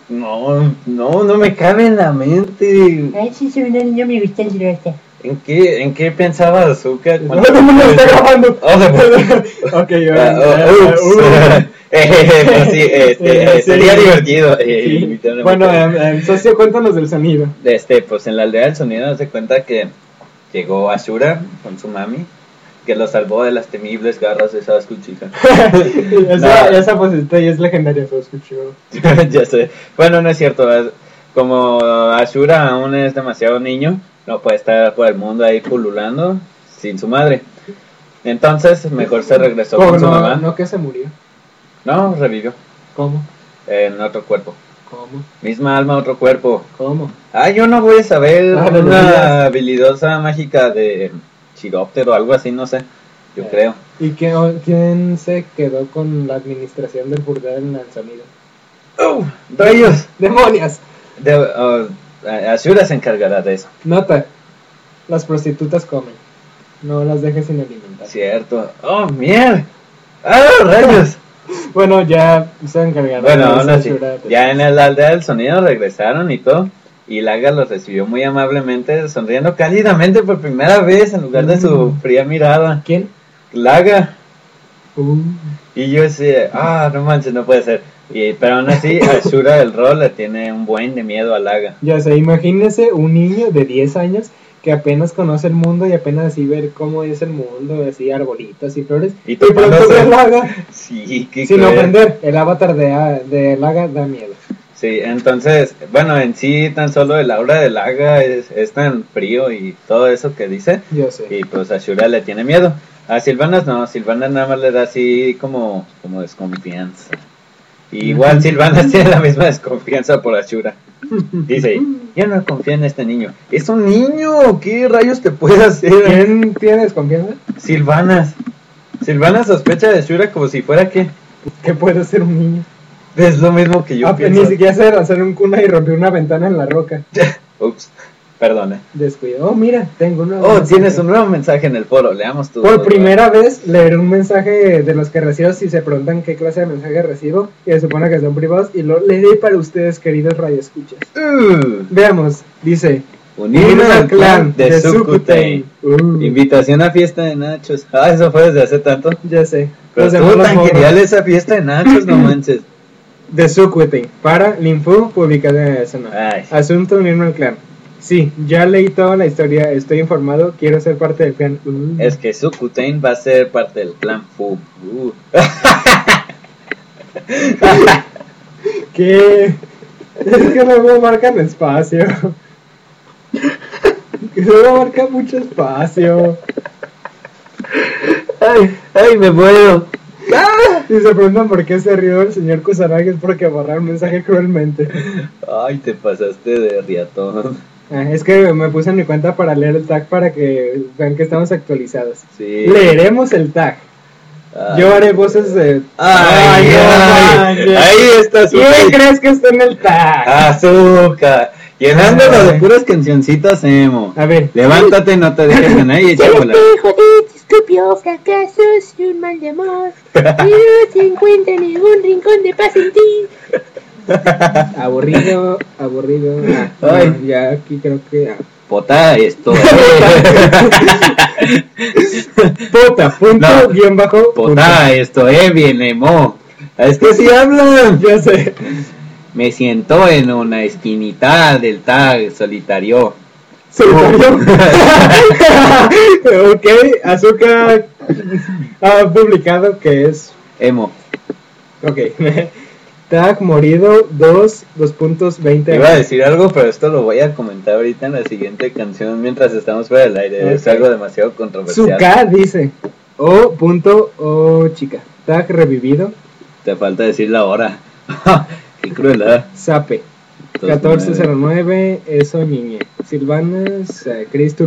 No me cabe en la mente. Ay, sí, soy una niña, me gusta el rosa. ¿En qué pensaba Azúcar? No me está grabando. Ok, Ups. Pues sí, sería divertido. Invitar a una Bueno, mujer. socio, cuéntanos del sonido. Pues en la aldea del sonido se cuenta que llegó Ashura con su mami, que lo salvó de las temibles garras de Sasquatch. Esa posita ya es legendaria, Sasquatch. Ya sé. Bueno, no es cierto. Como Ashura aún es demasiado niño, no puede estar por el mundo ahí pululando sin su madre. Entonces, mejor se regresó con su mamá. No, que se murió. No, revivió. ¿Cómo? En otro cuerpo. ¿Cómo? Misma alma, otro cuerpo. ¿Cómo? Yo no voy a saber Ah, una habilidosa mágica de chiróptero o algo así, no sé. Yo creo. ¿Y quién se quedó con la administración del burdel en el sonido? ¡Rayos! ¡Demonios! Ashura se encargará de eso. Nota, las prostitutas comen. No las dejes sin alimentar. Cierto. ¡Oh, mierda! ¡Ah, rayos! Bueno, ya se encargaron. Bueno, de aún así, Ashura. ya en el aldea del sonido regresaron y todo. Y Laga los recibió muy amablemente, sonriendo cálidamente por primera vez en lugar de su fría mirada. ¿Quién? Laga. Y yo decía, no manches, no puede ser. Pero aún así, Ashura del rol le tiene un buen de miedo a Laga. Ya sé, imagínese un niño de 10 años que apenas conoce el mundo y apenas así ver cómo es el mundo, así arbolitos y flores. Y pronto ve Laga. Sí, sin ofender, el avatar de Laga da miedo. Sí, entonces, bueno, en sí tan solo el aura de Laga es tan frío y todo eso que dice. Yo sé. Y pues Ashura le tiene miedo. A Sylvanas no, Sylvanas nada más le da así como desconfianza. Y igual Sylvanas tiene la misma desconfianza por Ashura. Dice, yo no confío en este niño. Es un niño, ¿qué rayos te puede hacer? ¿Quién tiene desconfianza? Sylvanas sospecha de Ashura como si fuera ¿qué? ¿Qué puede ser un niño? Es lo mismo que yo pienso. Ni siquiera sabe hacer un cuna y rompió una ventana en la roca. Ups, perdona. Descuidó. Mira, tengo una. Tienes un nuevo mensaje en el foro, leamos tu. Por primera vez leeré un mensaje de los que recibo si se preguntan qué clase de mensaje recibo, y se supone que son privados, y lo leeré para ustedes, queridos radioescuchas. Veamos, dice: unirme al clan de Sukutein. Invitación a fiesta de nachos. Eso fue desde hace tanto. Ya sé. Pero estuvo tan genial esa fiesta de nachos, no manches. De Sukutein, para Linfu, publicada en esa nota. Asunto: unirme al clan. Sí, ya leí toda la historia, estoy informado, quiero ser parte del clan. Es que Sukutein va a ser parte del clan Fu. ¿Qué? Es que luego marcan espacio. Que luego marca mucho espacio. Ay, me muero. Y se preguntan por qué se rió el señor Kusanagi, es porque borraron un mensaje cruelmente. Ay, te pasaste de riatón. Es que me puse en mi cuenta para leer el tag para que vean que estamos actualizados. Sí. Leeremos el tag. Yo haré voces de... Ahí está Azúcar. ¿Quién crees que está en el tag? Azúcar. Llenándolo de puras cancioncitas emo. A ver. Levántate, no te dejes de nadie y échala. Estúpido, fracasos y un mal de amor. Y no se encuentra ningún rincón de paz en ti. Aburrido. Ay. Ya aquí creo que... Pota, esto. Pota, punto, guión bajo. Pota, esto, bien emo. Es que si hablan. Ya sé. Me siento en una esquinita del tag solitario. ¿Solitario? Ok, Azúcar ha publicado que es emo. Ok. Tag morido 2.20. Iba a decir algo, pero esto lo voy a comentar ahorita en la siguiente canción mientras estamos fuera del aire. Okay. Es algo demasiado controversial. Suka dice O chica. Tag revivido. Te falta decir la hora. Qué crueldad. Sape 1409. Eso niñe. Silvanas Cristo.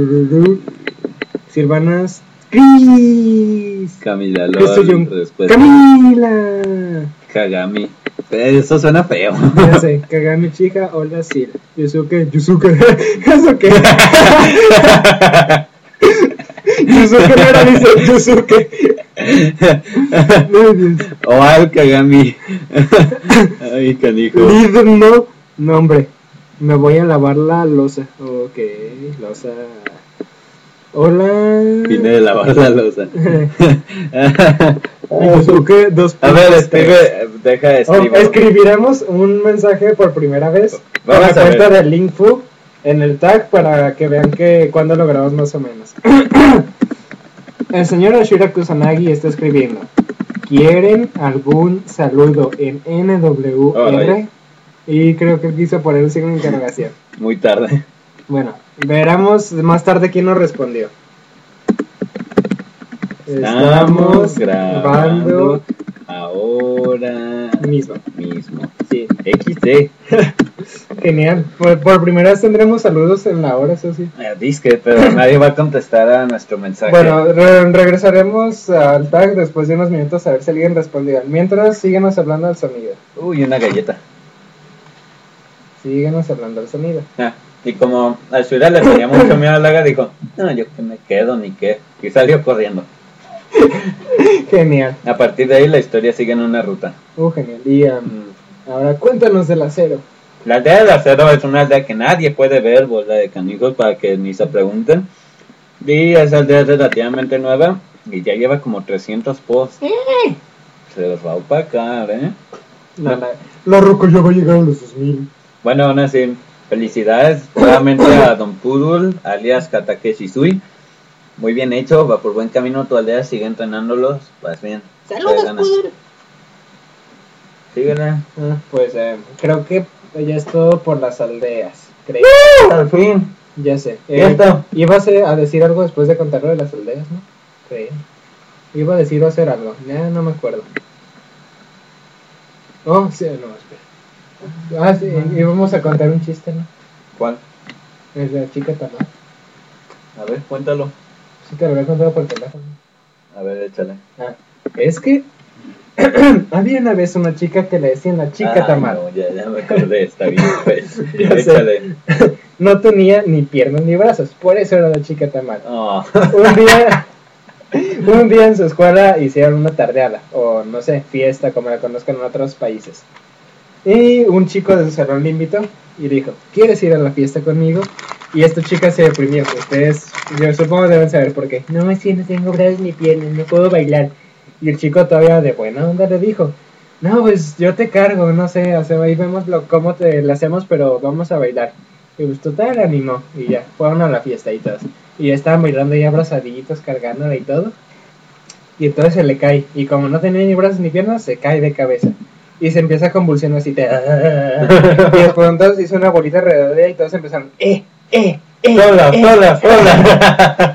Silvanas Cris. Camila después. Camila. Kagami. Eso suena feo. Ya sé, Kagami chica, hola Sil. Yusuke. ¿Eso qué? Yusuke no era dice Yusuke. Ay, Dios. O al Kagami. Ay, canijo. Líder no. No, hombre. Me voy a lavar la loza. Ok, loza. Hola. Vine de lavar la loza. Yusuke, dos A ver, puntos, escribe, deja escribir. escribiremos un mensaje por primera vez por Vamos la a cuenta ver. de Linkfu en el tag para que vean que cuando lo grabamos más o menos. El señor Ashira Kusanagi está escribiendo: ¿quieren algún saludo en NWR? Órale. Y creo que quiso poner un signo de interrogación. Muy tarde. Bueno, veremos más tarde quién nos respondió. Estamos grabando ahora mismo. Sí. XD. Genial. Por primera vez tendremos saludos en la hora, eso sí. Disque, pero nadie va a contestar a nuestro mensaje. Bueno, regresaremos al tag después de unos minutos a ver si alguien respondió. Mientras, síguenos hablando del sonido. Uy, una galleta. Síguenos hablando del sonido. Y como a Shura le tenía mucho miedo a Laga, dijo, no, yo que me quedo ni qué. Y salió corriendo. Genial. A partir de ahí la historia sigue en una ruta. Genial. Y ahora cuéntanos del acero. La aldea del acero es una aldea que nadie puede ver, bola de canijos, para que ni se pregunten. Y esa aldea es relativamente nueva y ya lleva como 300 posts. Se los va a opacar, La roca ya va a llegar a los 2000. Bueno, aún así, felicidades nuevamente a Don Pudul, alias Katakeshi Sui. Muy bien hecho, va por buen camino tu aldea, sigue entrenándolos, vas bien. Saludos, Pudul. Síguele. Pues creo que ya es todo por las aldeas. Creo. Al fin. Ya sé. Ya está. Ibas a decir algo después de contar lo de las aldeas, ¿no? Creo. Iba a decir o hacer algo. Ya no me acuerdo. Oh, sí, no, espera. Sí, íbamos a contar un chiste, ¿no? ¿Cuál? Es la chica Tamar. A ver, cuéntalo. Sí, te lo había contado por teléfono. A ver, échale. Es que había una vez una chica que le decían la chica Tamar. No, ya me acordé, está bien, pues. Ya sé. Échale. No tenía ni piernas ni brazos, por eso era la chica Tamar. Oh. Un día en su escuela hicieron una tardeada, o no sé, fiesta como la conozcan en otros países. Y un chico de su salón le invitó y dijo, ¿quieres ir a la fiesta conmigo? Y esta chica se deprimió. Ustedes, yo supongo deben saber por qué. No, es que no tengo brazos ni piernas, no puedo bailar. Y el chico todavía de buena onda le dijo, no, pues yo te cargo, no sé, ahí vemos cómo le hacemos, pero vamos a bailar. Y pues total animó y ya, fueron a la fiesta y todos. Y ya estaban bailando ahí abrazaditos, cargándola y todo. Y entonces se le cae. Y como no tenía ni brazos ni piernas, se cae de cabeza. Y se empieza a convulsionar así. Y después entonces hizo una bolita alrededor de ella y todos empezaron. Sola.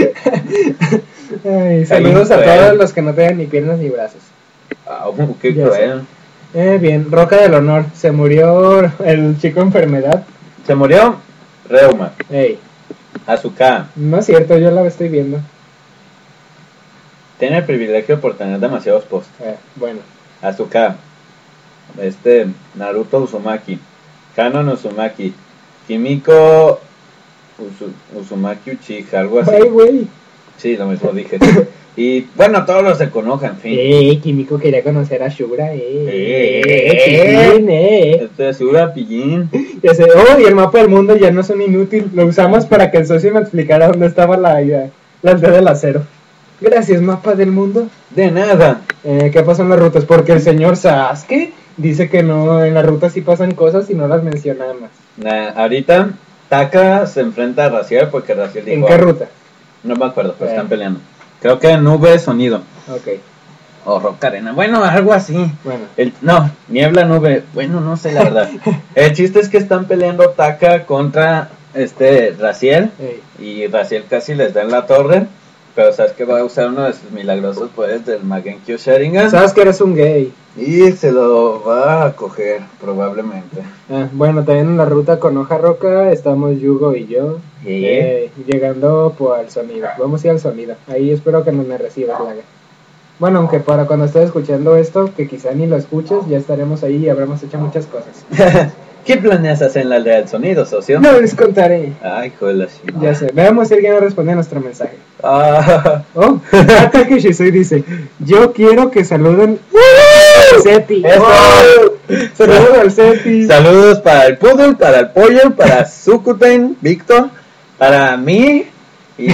Ay, saludos a todos los que no tengan ni piernas ni brazos. Qué Ya cruel. Bien, Roca del Honor. Se murió el chico enfermedad. Se murió Reuma. Ey, Asuka. no es cierto, yo la estoy viendo. Tiene el privilegio por tener demasiados posts. Bueno. Asuka. Naruto Uzumaki. Kanon Uzumaki. Kimiko Uzumaki Uchiha, algo así. Ay, güey. Sí, lo mismo dije. Y bueno, todos los de Konoha, en fin. Kimiko quería conocer a Shura. Pillín, Shura, Pillín. Ya sé, y el mapa del mundo ya no son inútil. Lo usamos para que el socio me explicara dónde estaba la aldea del acero. Gracias, mapa del mundo. De nada. ¿Qué pasa en las rutas? Porque el señor Sasuke dice que no, en las rutas sí pasan cosas y no las menciona más. Ahorita Taka se enfrenta a Raziel porque Raziel dijo... ¿En qué ruta? No me acuerdo, pero están peleando. Creo que Nube Sonido. Ok. O Roca Arena. Bueno, algo así. Bueno. No, Niebla Nube. Bueno, no sé la verdad. El chiste es que están peleando Taka contra Raziel. Y Raziel casi les da en la torre. Pero sabes que va a usar uno de sus milagrosos poderes del Magenkyo Sharingan. Sabes que eres un gay. Y se lo va a coger, probablemente. Bueno, también en la ruta con Hoja Roca estamos Yugo y yo. Llegando al sonido. Vamos a ir al sonido. Ahí espero que no me recibas, Laga. Bueno, aunque para cuando estés escuchando esto, que quizá ni lo escuches, ya estaremos ahí y habremos hecho muchas cosas. ¿Qué planeas hacer en la aldea del sonido, socio? No les contaré. Ay, hijo de la chingada. Ya sé, veamos si alguien no responde a nuestro mensaje. Ah, Oh, Ataque Shisui dice: yo quiero que saluden al Seti. Eso. Saludos al Seti. saludos para el Poodle, para el Pollo, para Sukuten, Víctor, para mí y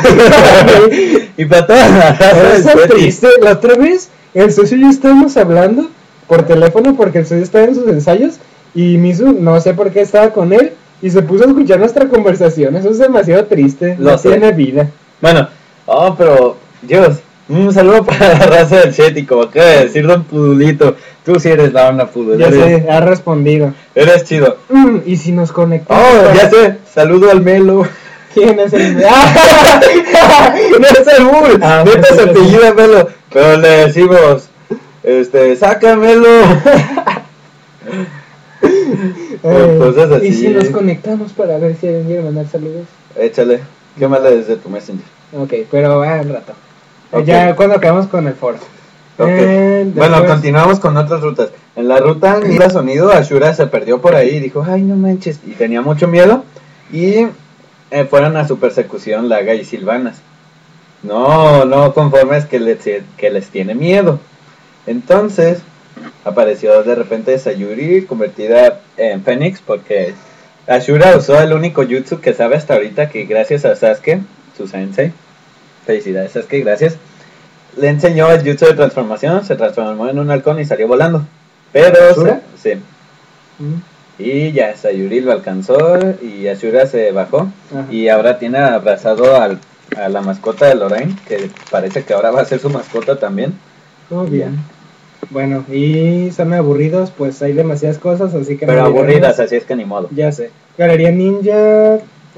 para toda la raza del Eso es Seti. triste. La otra vez, el socio y yo estábamos hablando por teléfono porque el socio estaba en sus ensayos y Misu, no sé por qué estaba con él y se puso a escuchar nuestra conversación. Eso es demasiado triste. Lo No sé. tiene vida. Bueno, pero Dios, un saludo para la raza del Seti, como acaba de decir Don Pudulito. Tú sí eres la onda Pudul. Ya sé, ha respondido. Eres chido. Y si nos conectamos. Oh, ya sé, saludo al Melo. ¿Quién es el? No es el Bull, Ah, neta pues, se apellida Melo, pero le decimos, sácamelo. Cosas así. Y si nos conectamos para ver si alguien quiere mandar saludos. Échale, quémale desde tu Messenger. Ok, pero un rato. Ok. Ya cuando acabamos con el foro. Ok. Bueno, después- continuamos con otras rutas. En la ruta Mira Sonido, Ashura se perdió por ahí y dijo, ay, no manches, y tenía mucho miedo. Y fueron a su persecución Laga y Silvanas. No conformes que les tiene miedo. Entonces apareció de repente Sayuri convertida en Fénix porque Ashura usó el único jutsu que sabe hasta ahorita, que gracias a Sasuke, su sensei, felicidades Sasuke, gracias, le enseñó el jutsu de transformación, se transformó en un halcón y salió volando. Pero ¿Ashura? sí. Y ya Sayuri lo alcanzó y Ashura se bajó. Ajá. Y ahora tiene abrazado a la mascota de Lorraine, que parece que ahora va a ser su mascota también. Todo bien. Bueno, y son aburridos, pues hay demasiadas cosas, así que... Pero no diremos. aburridas, así es que ni modo. Ya sé. Galería Ninja...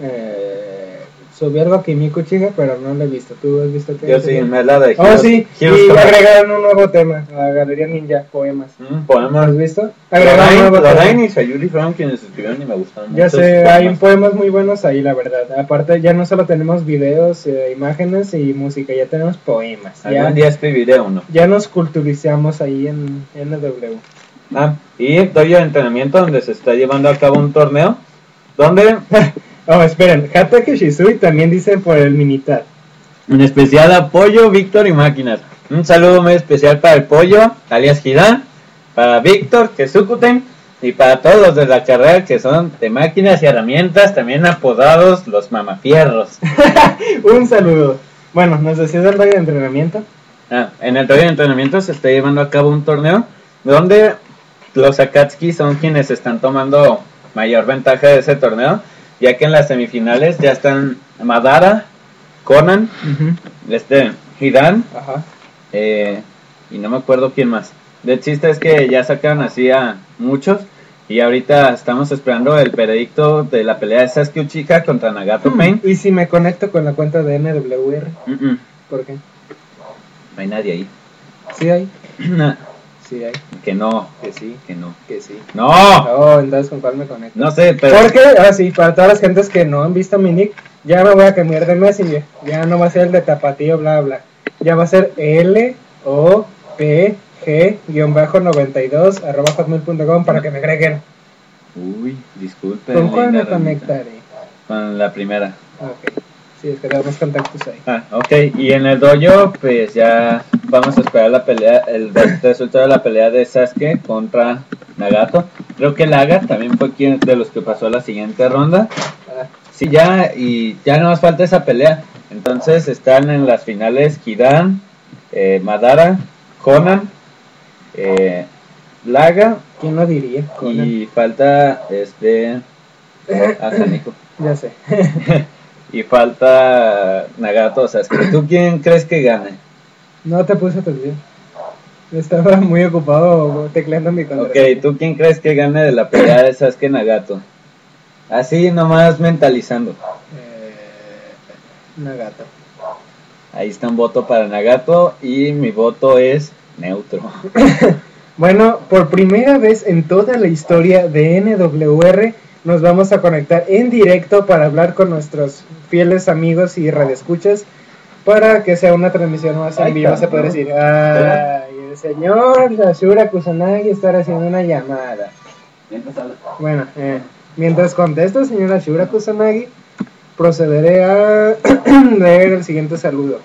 Subí algo a Kimiko Chiga, pero no lo he visto. ¿Tú has visto que Yo sí, me la de Oh, sí, Heroes y Come. agregaron un nuevo tema a Galería Ninja, poemas. ¿Lo Poemas. has visto? Agregaron un nuevo tema. Lorraine y Sayuri fueron quienes escribieron y me gustaron mucho. Ya sé, sus hay poemas. poemas muy buenos ahí, la verdad. Aparte, ya no solo tenemos videos, imágenes y música, ya tenemos poemas. Ya, Algún día escribiré uno. ya nos culturizamos ahí en NW. Y doy de entrenamiento donde se está llevando a cabo un torneo donde Oh, esperen, Hatake Shisui también dicen por el Minitar. en especial a Pollo, Víctor y Máquinas. Un saludo muy especial para el Pollo, alias Hidan, para Víctor, que es Sukuten, y para todos los de la carrera que son de máquinas y herramientas, también apodados los mamafierros. Un saludo. Bueno, ¿nos decías del rollo de entrenamiento? En el torneo de entrenamiento se está llevando a cabo un torneo donde los Akatsuki son quienes están tomando mayor ventaja de ese torneo, ya que en las semifinales ya están Madara, Conan, Hidan, Ajá. y no me acuerdo quién más. El chiste es que ya sacan así a muchos y ahorita estamos esperando el veredicto de la pelea de Sasuke Uchiha contra Nagato Pain. ¿Y si me conecto con la cuenta de NWR? ¿Por qué? No hay nadie ahí. ¿Sí hay? Sí hay. Que no, Que sí. que no. Que sí. ¡No! Oh, entonces ¿con cuál me conecto? No sé, pero... Porque, sí, para todas las gentes que no han visto mi nick, ya me voy a cambiar de Messenger. Ya no va a ser el de Tapatío, bla, bla. Ya va a ser LOPG-92 @hotmail.com para que me agreguen. Uy, disculpe. ¿Con cuál me linda ramita. conectaré? Con la primera. Ok. Sí, es que tenemos contactos ahí. Ok, y en el dojo, pues ya vamos a esperar la pelea, el resultado de la pelea de Sasuke contra Nagato. Creo que Laga también fue quien de los que pasó a la siguiente ronda. Sí, ya, y ya no más falta esa pelea. Entonces están en las finales Hidan, Madara, Conan, Laga, ¿Quién lo diría? Conan. y falta Nico. Ya sé. Y falta Nagato, o sea, ¿tú quién crees que gane? No te puse atención. Estaba muy ocupado tecleando mi contraseña. Ok, ¿tú quién crees que gane de la pelea de Sasuke Nagato? Así nomás mentalizando. Nagato. Ahí está un voto para Nagato y mi voto es neutro. Bueno, por primera vez en toda la historia de NWR nos vamos a conectar en directo para hablar con nuestros fieles amigos y radioescuchas para que sea una transmisión más en Ay, vivo, se puede decir. Ay, el señor Ashura Kusanagi está haciendo una llamada. Bueno, mientras contesta, señora Shura Kusanagi, procederé a leer el siguiente saludo.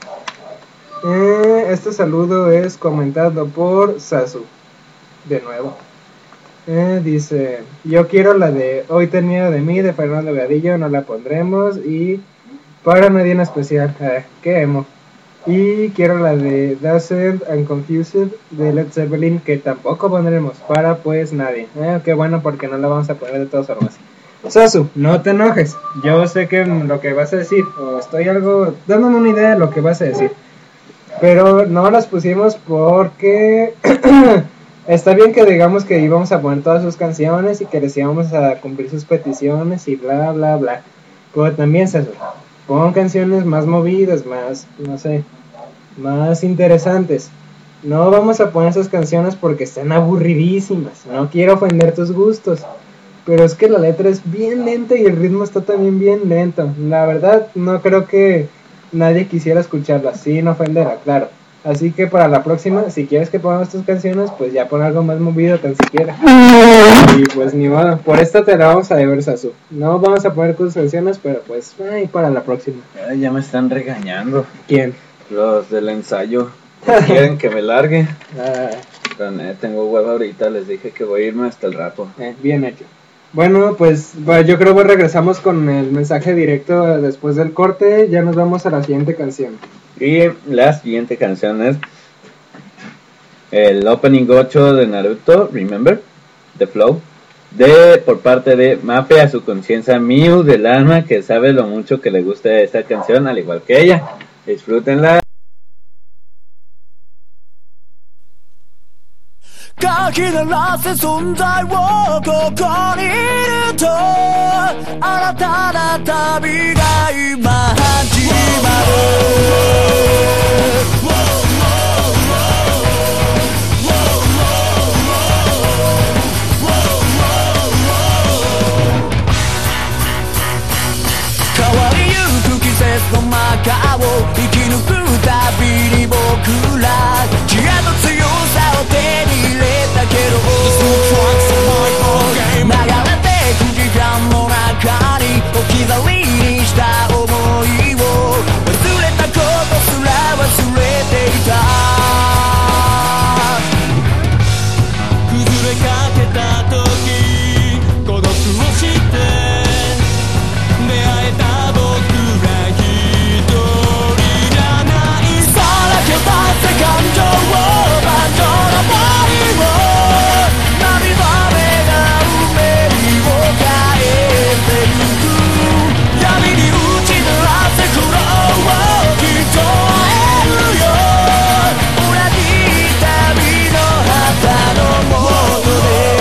Este saludo es comentado por Sasu. De nuevo. Dice: yo quiero la de Hoy ten miedo de mí, de Fernando Gadillo, no la pondremos. Y para nadie en especial, qué emo. Y quiero la de Dazzled and Confused de Led Zeppelin, que tampoco pondremos, para pues nadie. Qué bueno, porque no la vamos a poner de todas formas. Sasu, no te enojes. Yo sé que lo que vas a decir, o estoy algo dándome una idea de lo que vas a decir, pero no las pusimos porque está bien que digamos que íbamos a poner todas sus canciones y que les íbamos a cumplir sus peticiones y bla bla bla. Pero también, Sasu, pon canciones más movidas, más, no sé, más interesantes. No vamos a poner esas canciones porque están aburridísimas. No quiero ofender tus gustos, pero es que la letra es bien lenta y el ritmo está también bien lento. La verdad, no creo que nadie quisiera escucharla, sin ofender, claro. Así que para la próxima, si quieres que pongamos tus canciones, pues ya pon algo más movido tan siquiera. Y pues ni modo, por esta te la vamos a deber, Sasu. No vamos a poner tus canciones, pero pues ay, para la próxima. Ya me están regañando. ¿Quién? Los del ensayo. Quieren que me largue. Pero tengo hueva ahorita, les dije que voy a irme hasta el rato. Bien hecho. Bueno, pues yo creo que regresamos con el mensaje directo después del corte. Ya nos vamos a la siguiente canción. Y la siguiente canción es el opening 8 de Naruto, Remember, The Flow, por parte de Mape a su conciencia Miu del alma, que sabe lo mucho que le gusta esta canción, al igual que ella. Disfrútenla. かき鳴らせ存在をここにいると新たな旅が今始まる変わりゆく季節の中を生き抜くたびに僕ら知恵と強さを手に入れたけど流れてく時間の中に置き去りにした想いを忘れたことすら忘れていた崩れかけた時孤独を知って出会えた僕ら一人じゃないさらけ出せ感情を盤上のボディを涙目が運命を変えてゆく闇に打ち鳴らせ苦労をきっと会えるよ同じ旅の旗の下で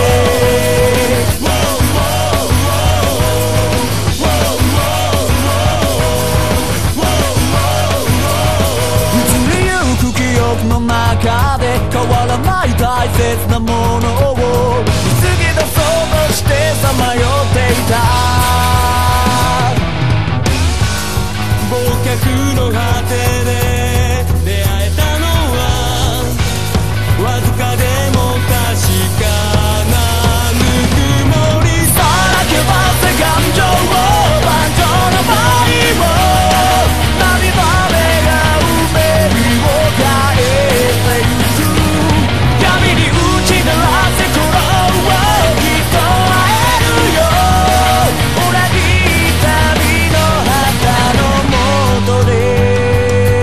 の中で変わらない大切なものを見つけ出そうとしてさまよっていた忘却の果てで出会えたのはわずかでも確かなぬくもりさらけ出せ感情を盤上のボディを涙目が運命を変え闇に打ち鳴らせ苦労をきっと会えるよ同じ旅の旗の下で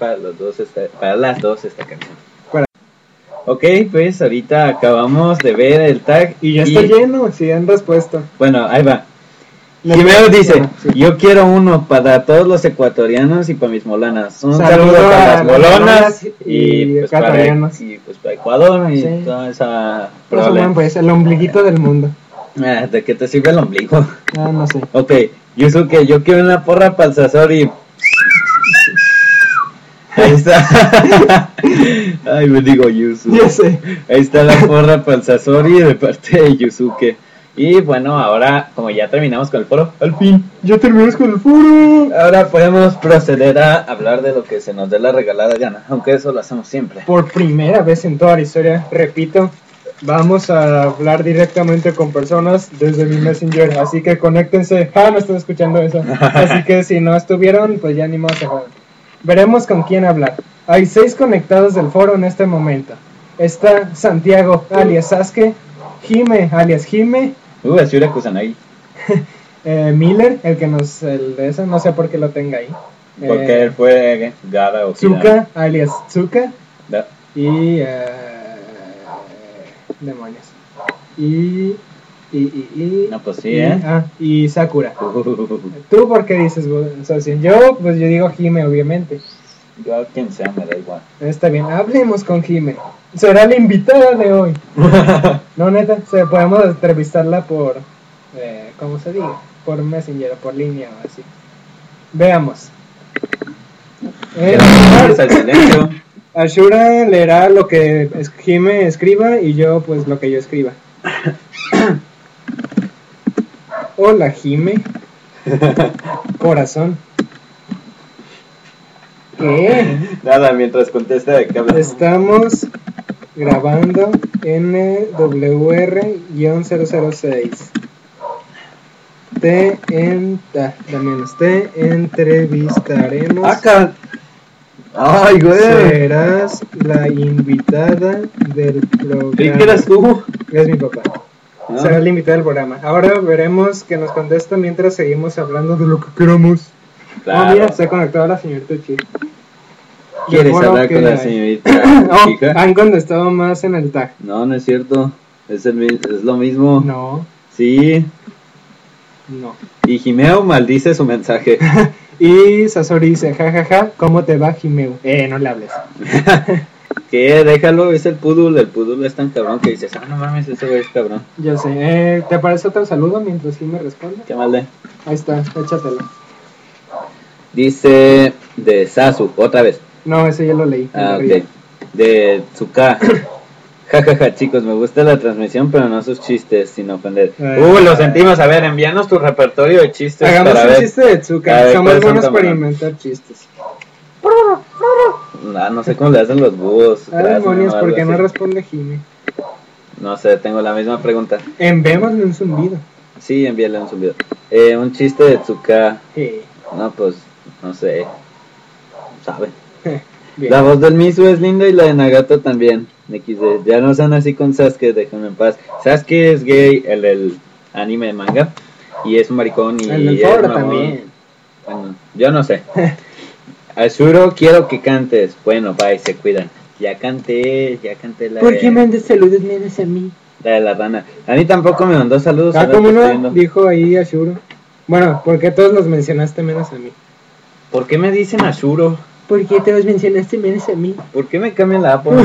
para las dos esta canción. Para- Ok, pues ahorita acabamos de ver el tag. Y ya está lleno, si han respuesto. Bueno, ahí va. Les- Jimeno dice, Sí. yo quiero uno para todos los ecuatorianos y para mis molanas. Un Saludo saludo para a las las molonas molonas y y pues para ecuatorianos. Ecuador y Sí. toda esa Pues, problema. pues el ombliguito del mundo. ¿De qué te sirve el ombligo? Ah, no sé. Ok, Yusuke, yo quiero una porra para el Sasori. Ahí está. Ay, me digo Yusu. Ya sé. Ahí está la porra para el Sasori de parte de Yusuke. Y bueno, ahora, como ya terminamos con el foro, al fin, Ya terminamos con el foro. ahora podemos proceder a hablar de lo que se nos dé la regalada gana, aunque eso lo hacemos siempre. Por primera vez en toda la historia, repito, vamos a hablar directamente con personas desde mi Messenger. Así que conéctense. Ah, no están escuchando eso. Así que si no estuvieron, pues ya ni más se jodan. Veremos con quién hablar. Hay 6 conectados del foro en este momento. Está Santiago, alias Sasuke, Jime, alias Jime, Ashura Kusanagi. Miller, el de eso, no sé por qué lo tenga ahí. Porque él fue Gara o Tsuka, alias Tsuka, Da. y demonios. Y No, pues sí, y, ¿eh? y Sakura. ¿Tú por qué dices socio? Yo digo Jime, obviamente. Yo, quien sea, me da igual. Está bien, hablemos con Jime. Será la invitada de hoy. No, neta, podemos entrevistarla por, ¿cómo se diga? Por Messenger o por línea o así. Veamos. Vamos al silencio. Ashura leerá lo que Jime escriba y yo pues lo que yo escriba. Hola Jime. Corazón. ¿Qué? Nada, mientras contesta de qué habla. Estamos grabando NWR-006. Te entrevistaremos. Acá. Ay, güey. Serás la invitada del programa. ¿Creí que eras tú? Es mi papá. Ah. Será la invitada del programa. Ahora veremos que nos contesta mientras seguimos hablando de lo que queramos. Claro. Oh, mira, se conectó a la señorita Chi. ¿Quieres Seguro hablar que con la hay. señorita Oh, chica? han contestado más en el tag. No, no es cierto. Es lo mismo. No, Sí. no. Y Jimeo maldice su mensaje. Y Sasori dice, jajaja, ¿cómo te va, Jimeu? No le hables. ¿Qué? Déjalo, es el pudul. El pudul es tan cabrón que dices, no mames, ese güey es cabrón. Yo sé. ¿Te parece otro saludo mientras Jime responde? Qué mal de. Ahí está, échatelo. Dice de Sasu, otra vez. No, ese ya lo leí. Ah, el de ok. De Tsuka. Jajaja, chicos, me gusta la transmisión, pero no sus chistes, sin ofender. Lo sentimos. A ver, envíanos tu repertorio de chistes Hagamos para un ver. chiste de A Tsuka. ver, Somos ¿cuáles son buenos tan para buenos? inventar chistes. No sé cómo le hacen los búhos. Ah, demonios, ¿por qué no responde Jime? No sé, tengo la misma pregunta. Envémosle un zumbido. Sí, envíale un zumbido. Un chiste de Tsuka. No, pues, no sé. ¿Sabe? Bien. La voz del Misu es linda y la de Nagato también. XD. Ya no sean así con Sasuke, déjenme en paz. Sasuke es gay, el del anime de manga. Y es un maricón y El del es foro mamón. también. Bueno, yo no sé. Ashuro, quiero que cantes. Bueno, bye, se cuidan. Ya canté la ¿Por de, qué mandas saludos menos a mí? la de la rana. A mí tampoco me mandó saludos. Ah, ahora ¿cómo te estoy no? viendo. Dijo ahí Ashuro. Bueno, ¿por qué todos los mencionaste menos a mí? ¿Por qué me dicen Ashuro? ¿Por qué todos mencionaste menos a mí? ¿Por qué me cambian la A por un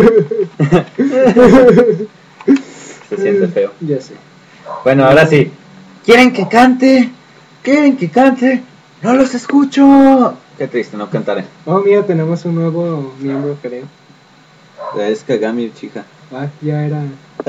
Se siente feo. Ya sé. Bueno, ahora sí. ¿Quieren que cante? ¿Quieren que cante? ¡No los escucho! Qué triste, no cantaré. Oh, mira, tenemos un nuevo miembro, creo. Es Kagami Uchiha. Ah, ya era.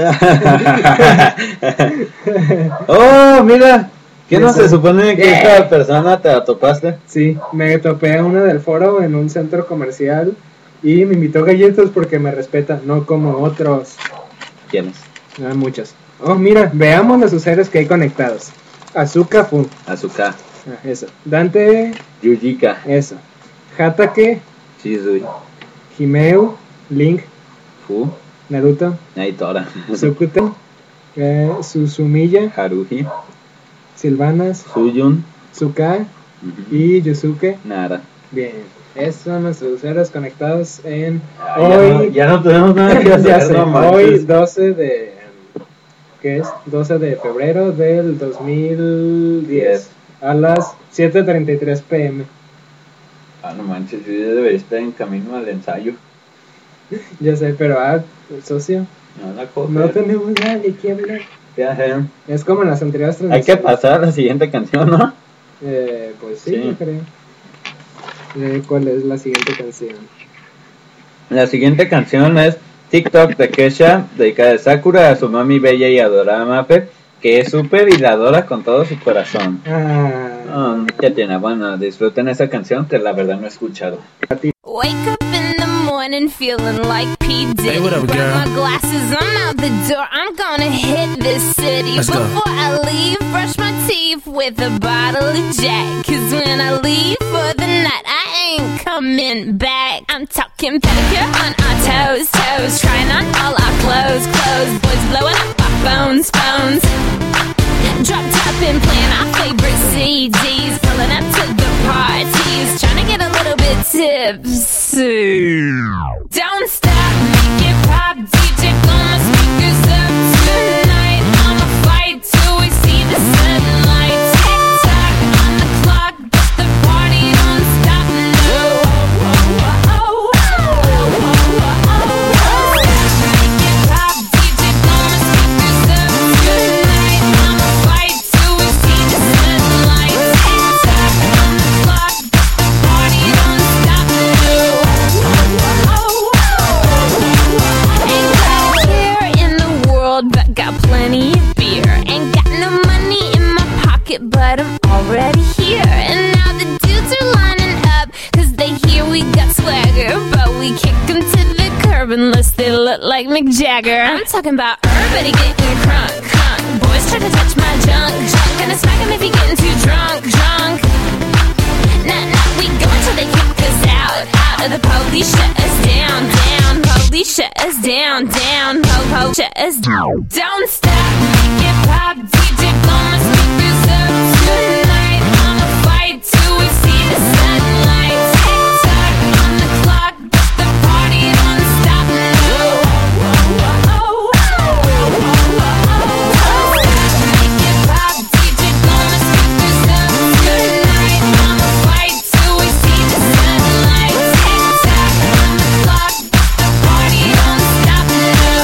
¡Oh, mira! ¿Qué no Eso. se supone que esta persona te la topaste? Sí, me topé a una del foro en un centro comercial y me invitó galletas porque me respeta, no como otros. ¿Quién es? Ah, muchos. Oh, mira, veamos los usuarios que hay conectados. Azuka Fu. Asuka. Eso. Dante. Yujika. Eso. Hatake. Shizui. Himeu. Link. Fu. Naruto. Naitora. Sukute. Susumiya. Haruhi. Silvanas. Suyun. Suka. Ujú. Y Yusuke. Nara. Bien. Eso, nuestros usuarios conectados en Hoy ya no tenemos nada que hacer. ya sé, no manches. hoy 12 de... ¿Qué es? 12 de febrero del 2010 a las 7:33 p.m. No manches, yo debería estar en camino al ensayo. Ya sé, pero socio, No la cojo. no tenemos nada de qué hablar. Ya sé. Es como en las anteriores Hay transmisiones. que pasar a la siguiente canción, ¿no? Pues sí, Sí. yo creo. ¿Cuál es la siguiente canción? La siguiente canción es TikTok de Kesha, dedicada a Sakura, a su mami bella y adorada Mape, que es súper y la adora con todo su corazón. ¿Qué tiene? Bueno, disfruten esa canción que la verdad no he escuchado. Wake up in the morning feeling like P. Diddy. Hey, what up, Grab girl? my glasses, I'm out the door. I'm gonna hit this city. Let's go. Before I leave, brush my teeth with a bottle of Jack. 'Cause when I leave for the night, I ain't coming back. I'm talking pedicure on our toes, toes. Trying on all our clothes, clothes. Boys blowing up our phones, phones. Drop top and playing our favorite CDs. Pulling up to the parties. Trying to get a little bit tipsy. Don't stop, make it pop. DJ, blow my speakers up tonight. I'ma fight till we see the sunlight. Tick tock on the clock, but the party don't stop. No. Make it pop, DJ, blow my speakers up tonight. I'ma fight till we see the sunlight. Tick tock on the clock, but the party don't stop. No. Ain't got a care in the world, but got plenty of beer. Ain't got no money in my pocket, but I'm already here. And now the dudes are lining up, 'cause they hear we got swagger. But we kick 'em to the curb unless they look like Mick Jagger. I'm talking about everybody getting crunk, crunk. Boys try to touch my junk, junk. Gonna smack 'em if he getting too drunk, drunk. Nah, nah, we go until they kick us out, out of the police, shut us down, down. Police shut us down, down. Po, shut us down. Don't stop, make it pop. DJ, blow my speakers up tonight. I'ma fight till we see the sunlight. Tick tock on the clock, but the party don't stop. No. Make it pop, DJ, blow my speakers up tonight. I'ma fight till we see the sunlight. Tick tock on the clock, but the party don't stop. No.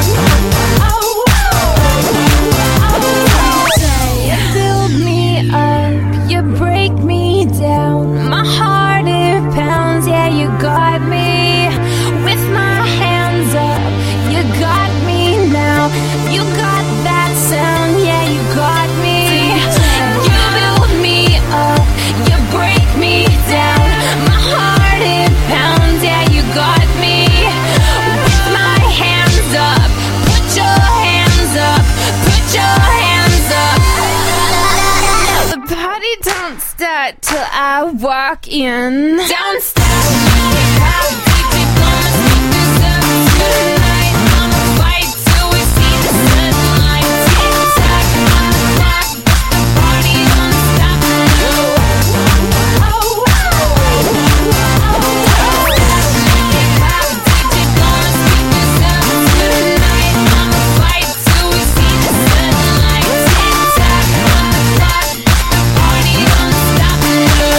You build me up, you break me down. My heart it pounds, yeah, you got me. With my hands up, you got me now. You got that sound, yeah, you got me. You build me up, you break me down. My heart it pounds, yeah, you got me. With my hands up, put your hands up, put your hands up. The party don't start till I walk in. Don't stop, make it pop, DJ, blow my speakers up tonight. I'ma fight till we see the sunlight. Tick tock on the clock, but the party don't stop. No. Make it pop, DJ, blow my speakers up tonight. I'ma fight till we see the sunlight. Tick tock on the clock, but the party don't stop. No.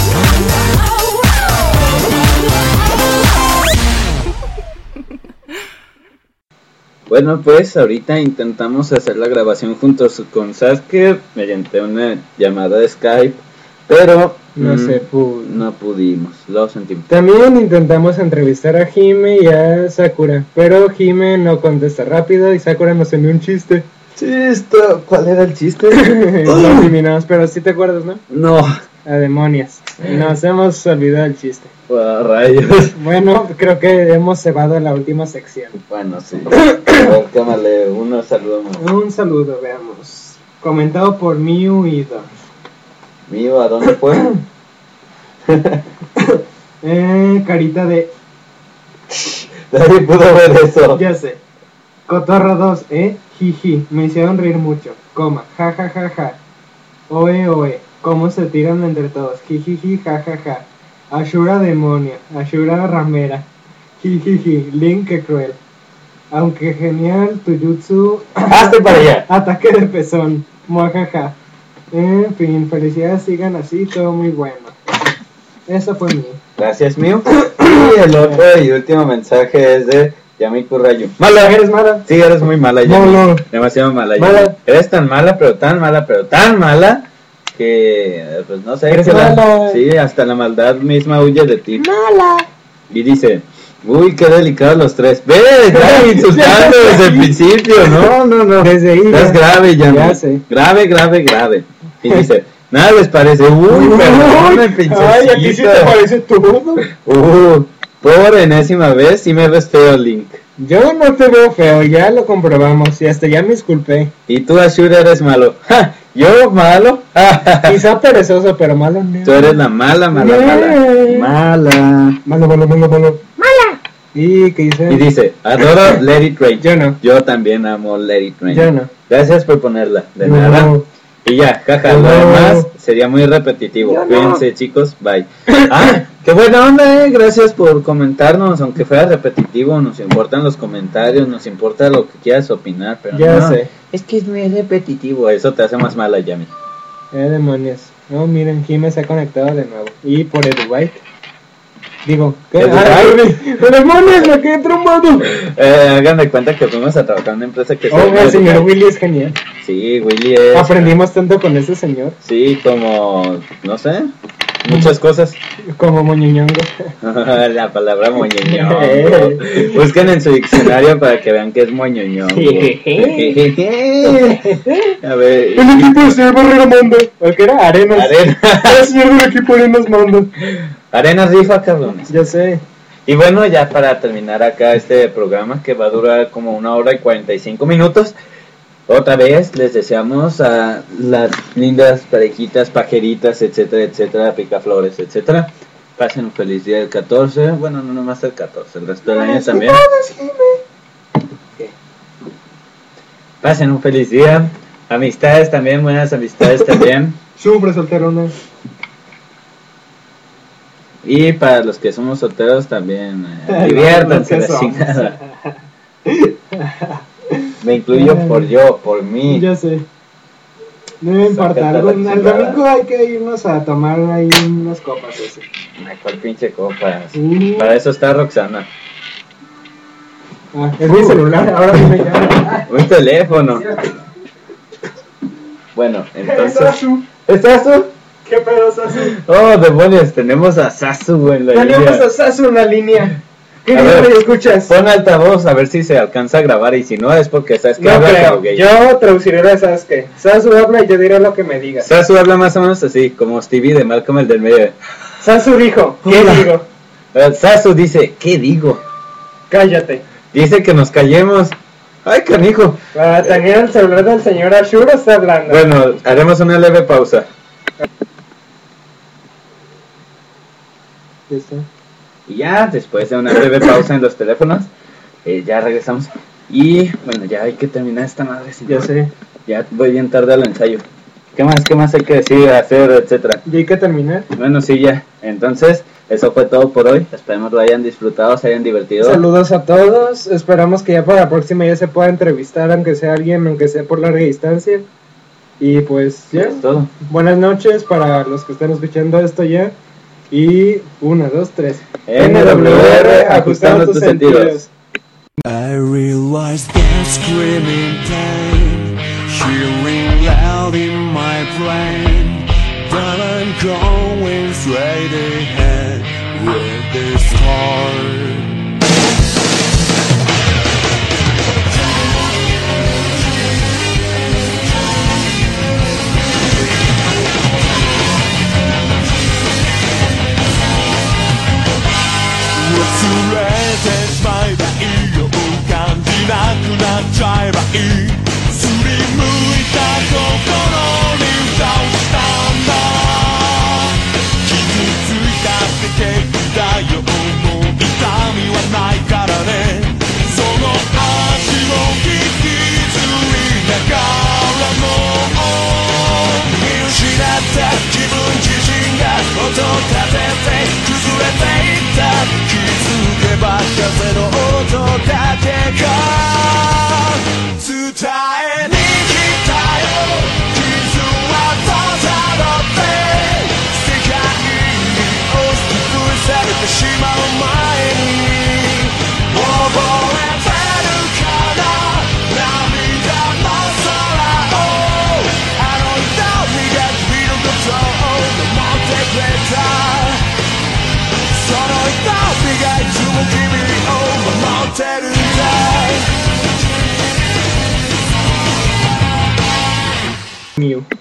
Bueno, pues ahorita intentamos hacer la grabación juntos con Sasuke mediante una llamada de Skype, pero No se pudo. no pudimos, lo sentimos. También intentamos entrevistar a Hime y a Sakura, pero Hime no contesta rápido y Sakura nos envió un chiste. Chiste, ¿cuál era el chiste? Lo eliminamos, pero sí te acuerdas, ¿no? No, A demonios. Nos hemos olvidado el chiste. rayos. Bueno, creo que hemos cebado la última sección. Bueno, sí. A ver, cámale, unos saludos más. Un saludo, veamos. Comentado por Miu y Don. Mío, ¿a dónde fue? Carita de... Nadie pudo ver eso. Ya sé. Cotorro 2, jiji. Me hicieron reír mucho. Coma, ja ja ja ja. Oe oe. Cómo se tiran entre todos. Jijiji, ja ja ja. Ashura demonia, Ashura ramera, jijiji, Link que cruel. Aunque genial, tu jutsu, ¡Hazte para allá! ataque de pezón, muajaja. En fin, felicidades, sigan así, todo muy bueno. Eso fue mío. Gracias, mío. Y el otro y último mensaje es de Yami Kurrayu. ¡Mala! ¿Eres mala? Sí, eres muy mala, Yami. No. Demasiado mala, Mala. Yami. Eres tan mala, pero tan mala que, pues no sé. Eres que mala. Sí, hasta la maldad misma huye de ti. Mala. Y dice, uy, qué delicados los tres. Ve, estás insultando desde el principio. No. Desde ahí. Estás grave, Yami. Ya sé. Grave. Y dice, nada les parece. Uy, perdón, pinche. Ay, a ti sí te parece todo. Por enésima vez sí me ves feo, Link. Yo no te veo feo, ya lo comprobamos y hasta ya me disculpé. Y tú, Ashura, eres malo. ¡Ja! ¿Yo malo? Quizá perezoso, pero malo no. Tú eres la mala. Mala. Malo. ¿Y qué dice? Y dice, adoro Let It Rain. Yo no. Yo también amo Let It Rain. Yo no. Gracias por ponerla. De No. nada. Y ya, jaja, No. lo demás sería muy repetitivo. Yo no. Cuídense, chicos, bye. Qué buena onda, gracias por comentarnos, aunque fuera repetitivo, nos importan los comentarios, nos importa lo que quieras opinar, pero Ya no, sé. es que es muy repetitivo, eso te hace más mala, Yami. Demonios. No, miren, Jimmy se ha conectado de nuevo. Y por Edubyte. Digo, ¿qué? ¡Demonios! ¡Me quedé trombado! Hagan de cuenta que fuimos a trabajar en una empresa que El señor Willy es genial. Sí, Willy es... Aprendimos tanto con ese señor. Sí, como, no sé, muchas cosas. Como moñoñongo. La palabra moñoñongo. Busquen en su diccionario para que vean que es moñoñongo. A ver. El equipo del señor Barrera manda. ¿O qué era? Arenas. El señor del equipo Arenas manda. Arenas rifa, cabrones. Ya sé. Y bueno, ya para terminar acá este programa que va a durar como 1 hora y 45 minutos. Otra vez les deseamos a las lindas parejitas, pajeritas, etcétera, picaflores, etcétera. Pasen un feliz día del 14. Bueno, no nomás el 14, el resto del año también. Pasen un feliz día. Amistades también, buenas amistades también. Sufre, solterona. Y para los que somos solteros también, diviértanse la chingada. Me incluyo por mí. Ya sé. No me importa. El domingo hay que irnos a tomar ahí unas copas. Ese. Ay, ¿cuál pinche copas? Sí. Para eso está Roxana. Es mi celular, ahora sí me llama. Un teléfono. Bueno, entonces... ¿Es Sasu? ¿Qué pedo, Sasu? Oh, demonios, tenemos a Sasu en la línea. Tenemos a Sasu en la línea. ¿Qué A ver, me escuchas? Pon altavoz a ver si se alcanza a grabar y si no es porque sabes que No habla creo. como gay. Yo traduciré de Sasuke. Sasu habla y yo diré lo que me diga. Sasu habla más o menos así, como Stevie de Malcolm el del medio. Sasu dijo, ¿qué Hola. digo? Sasu dice, ¿qué digo? Cállate. Dice que nos callemos. Ay, canijo. Para tener el celular del señor Ashura está hablando. Bueno, haremos una leve pausa. Ya está. Y ya, después de una breve pausa en los teléfonos, ya regresamos. Y bueno, ya hay que terminar esta madre. Si Ya no, sé. Ya voy bien tarde al ensayo. ¿Qué más hay que decir, hacer, etcétera? Ya hay que terminar. Bueno, sí, ya. Entonces, eso fue todo por hoy. Esperemos lo hayan disfrutado, se hayan divertido. Saludos a todos. Esperamos que ya para la próxima ya se pueda entrevistar, aunque sea alguien, aunque sea por larga distancia. Y pues ya. Es todo. Buenas noches para los que están escuchando esto ya. Y 1, 2, 3. NWR, ajustando tus sentidos. I realized that screaming pain, hearing loud in my brain, that I'm going straight ahead with this heart. Quizás った気づけば風の音だけが伝えに来たよ傷跡たどって世界に押しつぶされてしまう前に覚えてるかな涙の空をあの瞳が見ることを守ってくれたその瞳がいつも君を守ってるんだミュ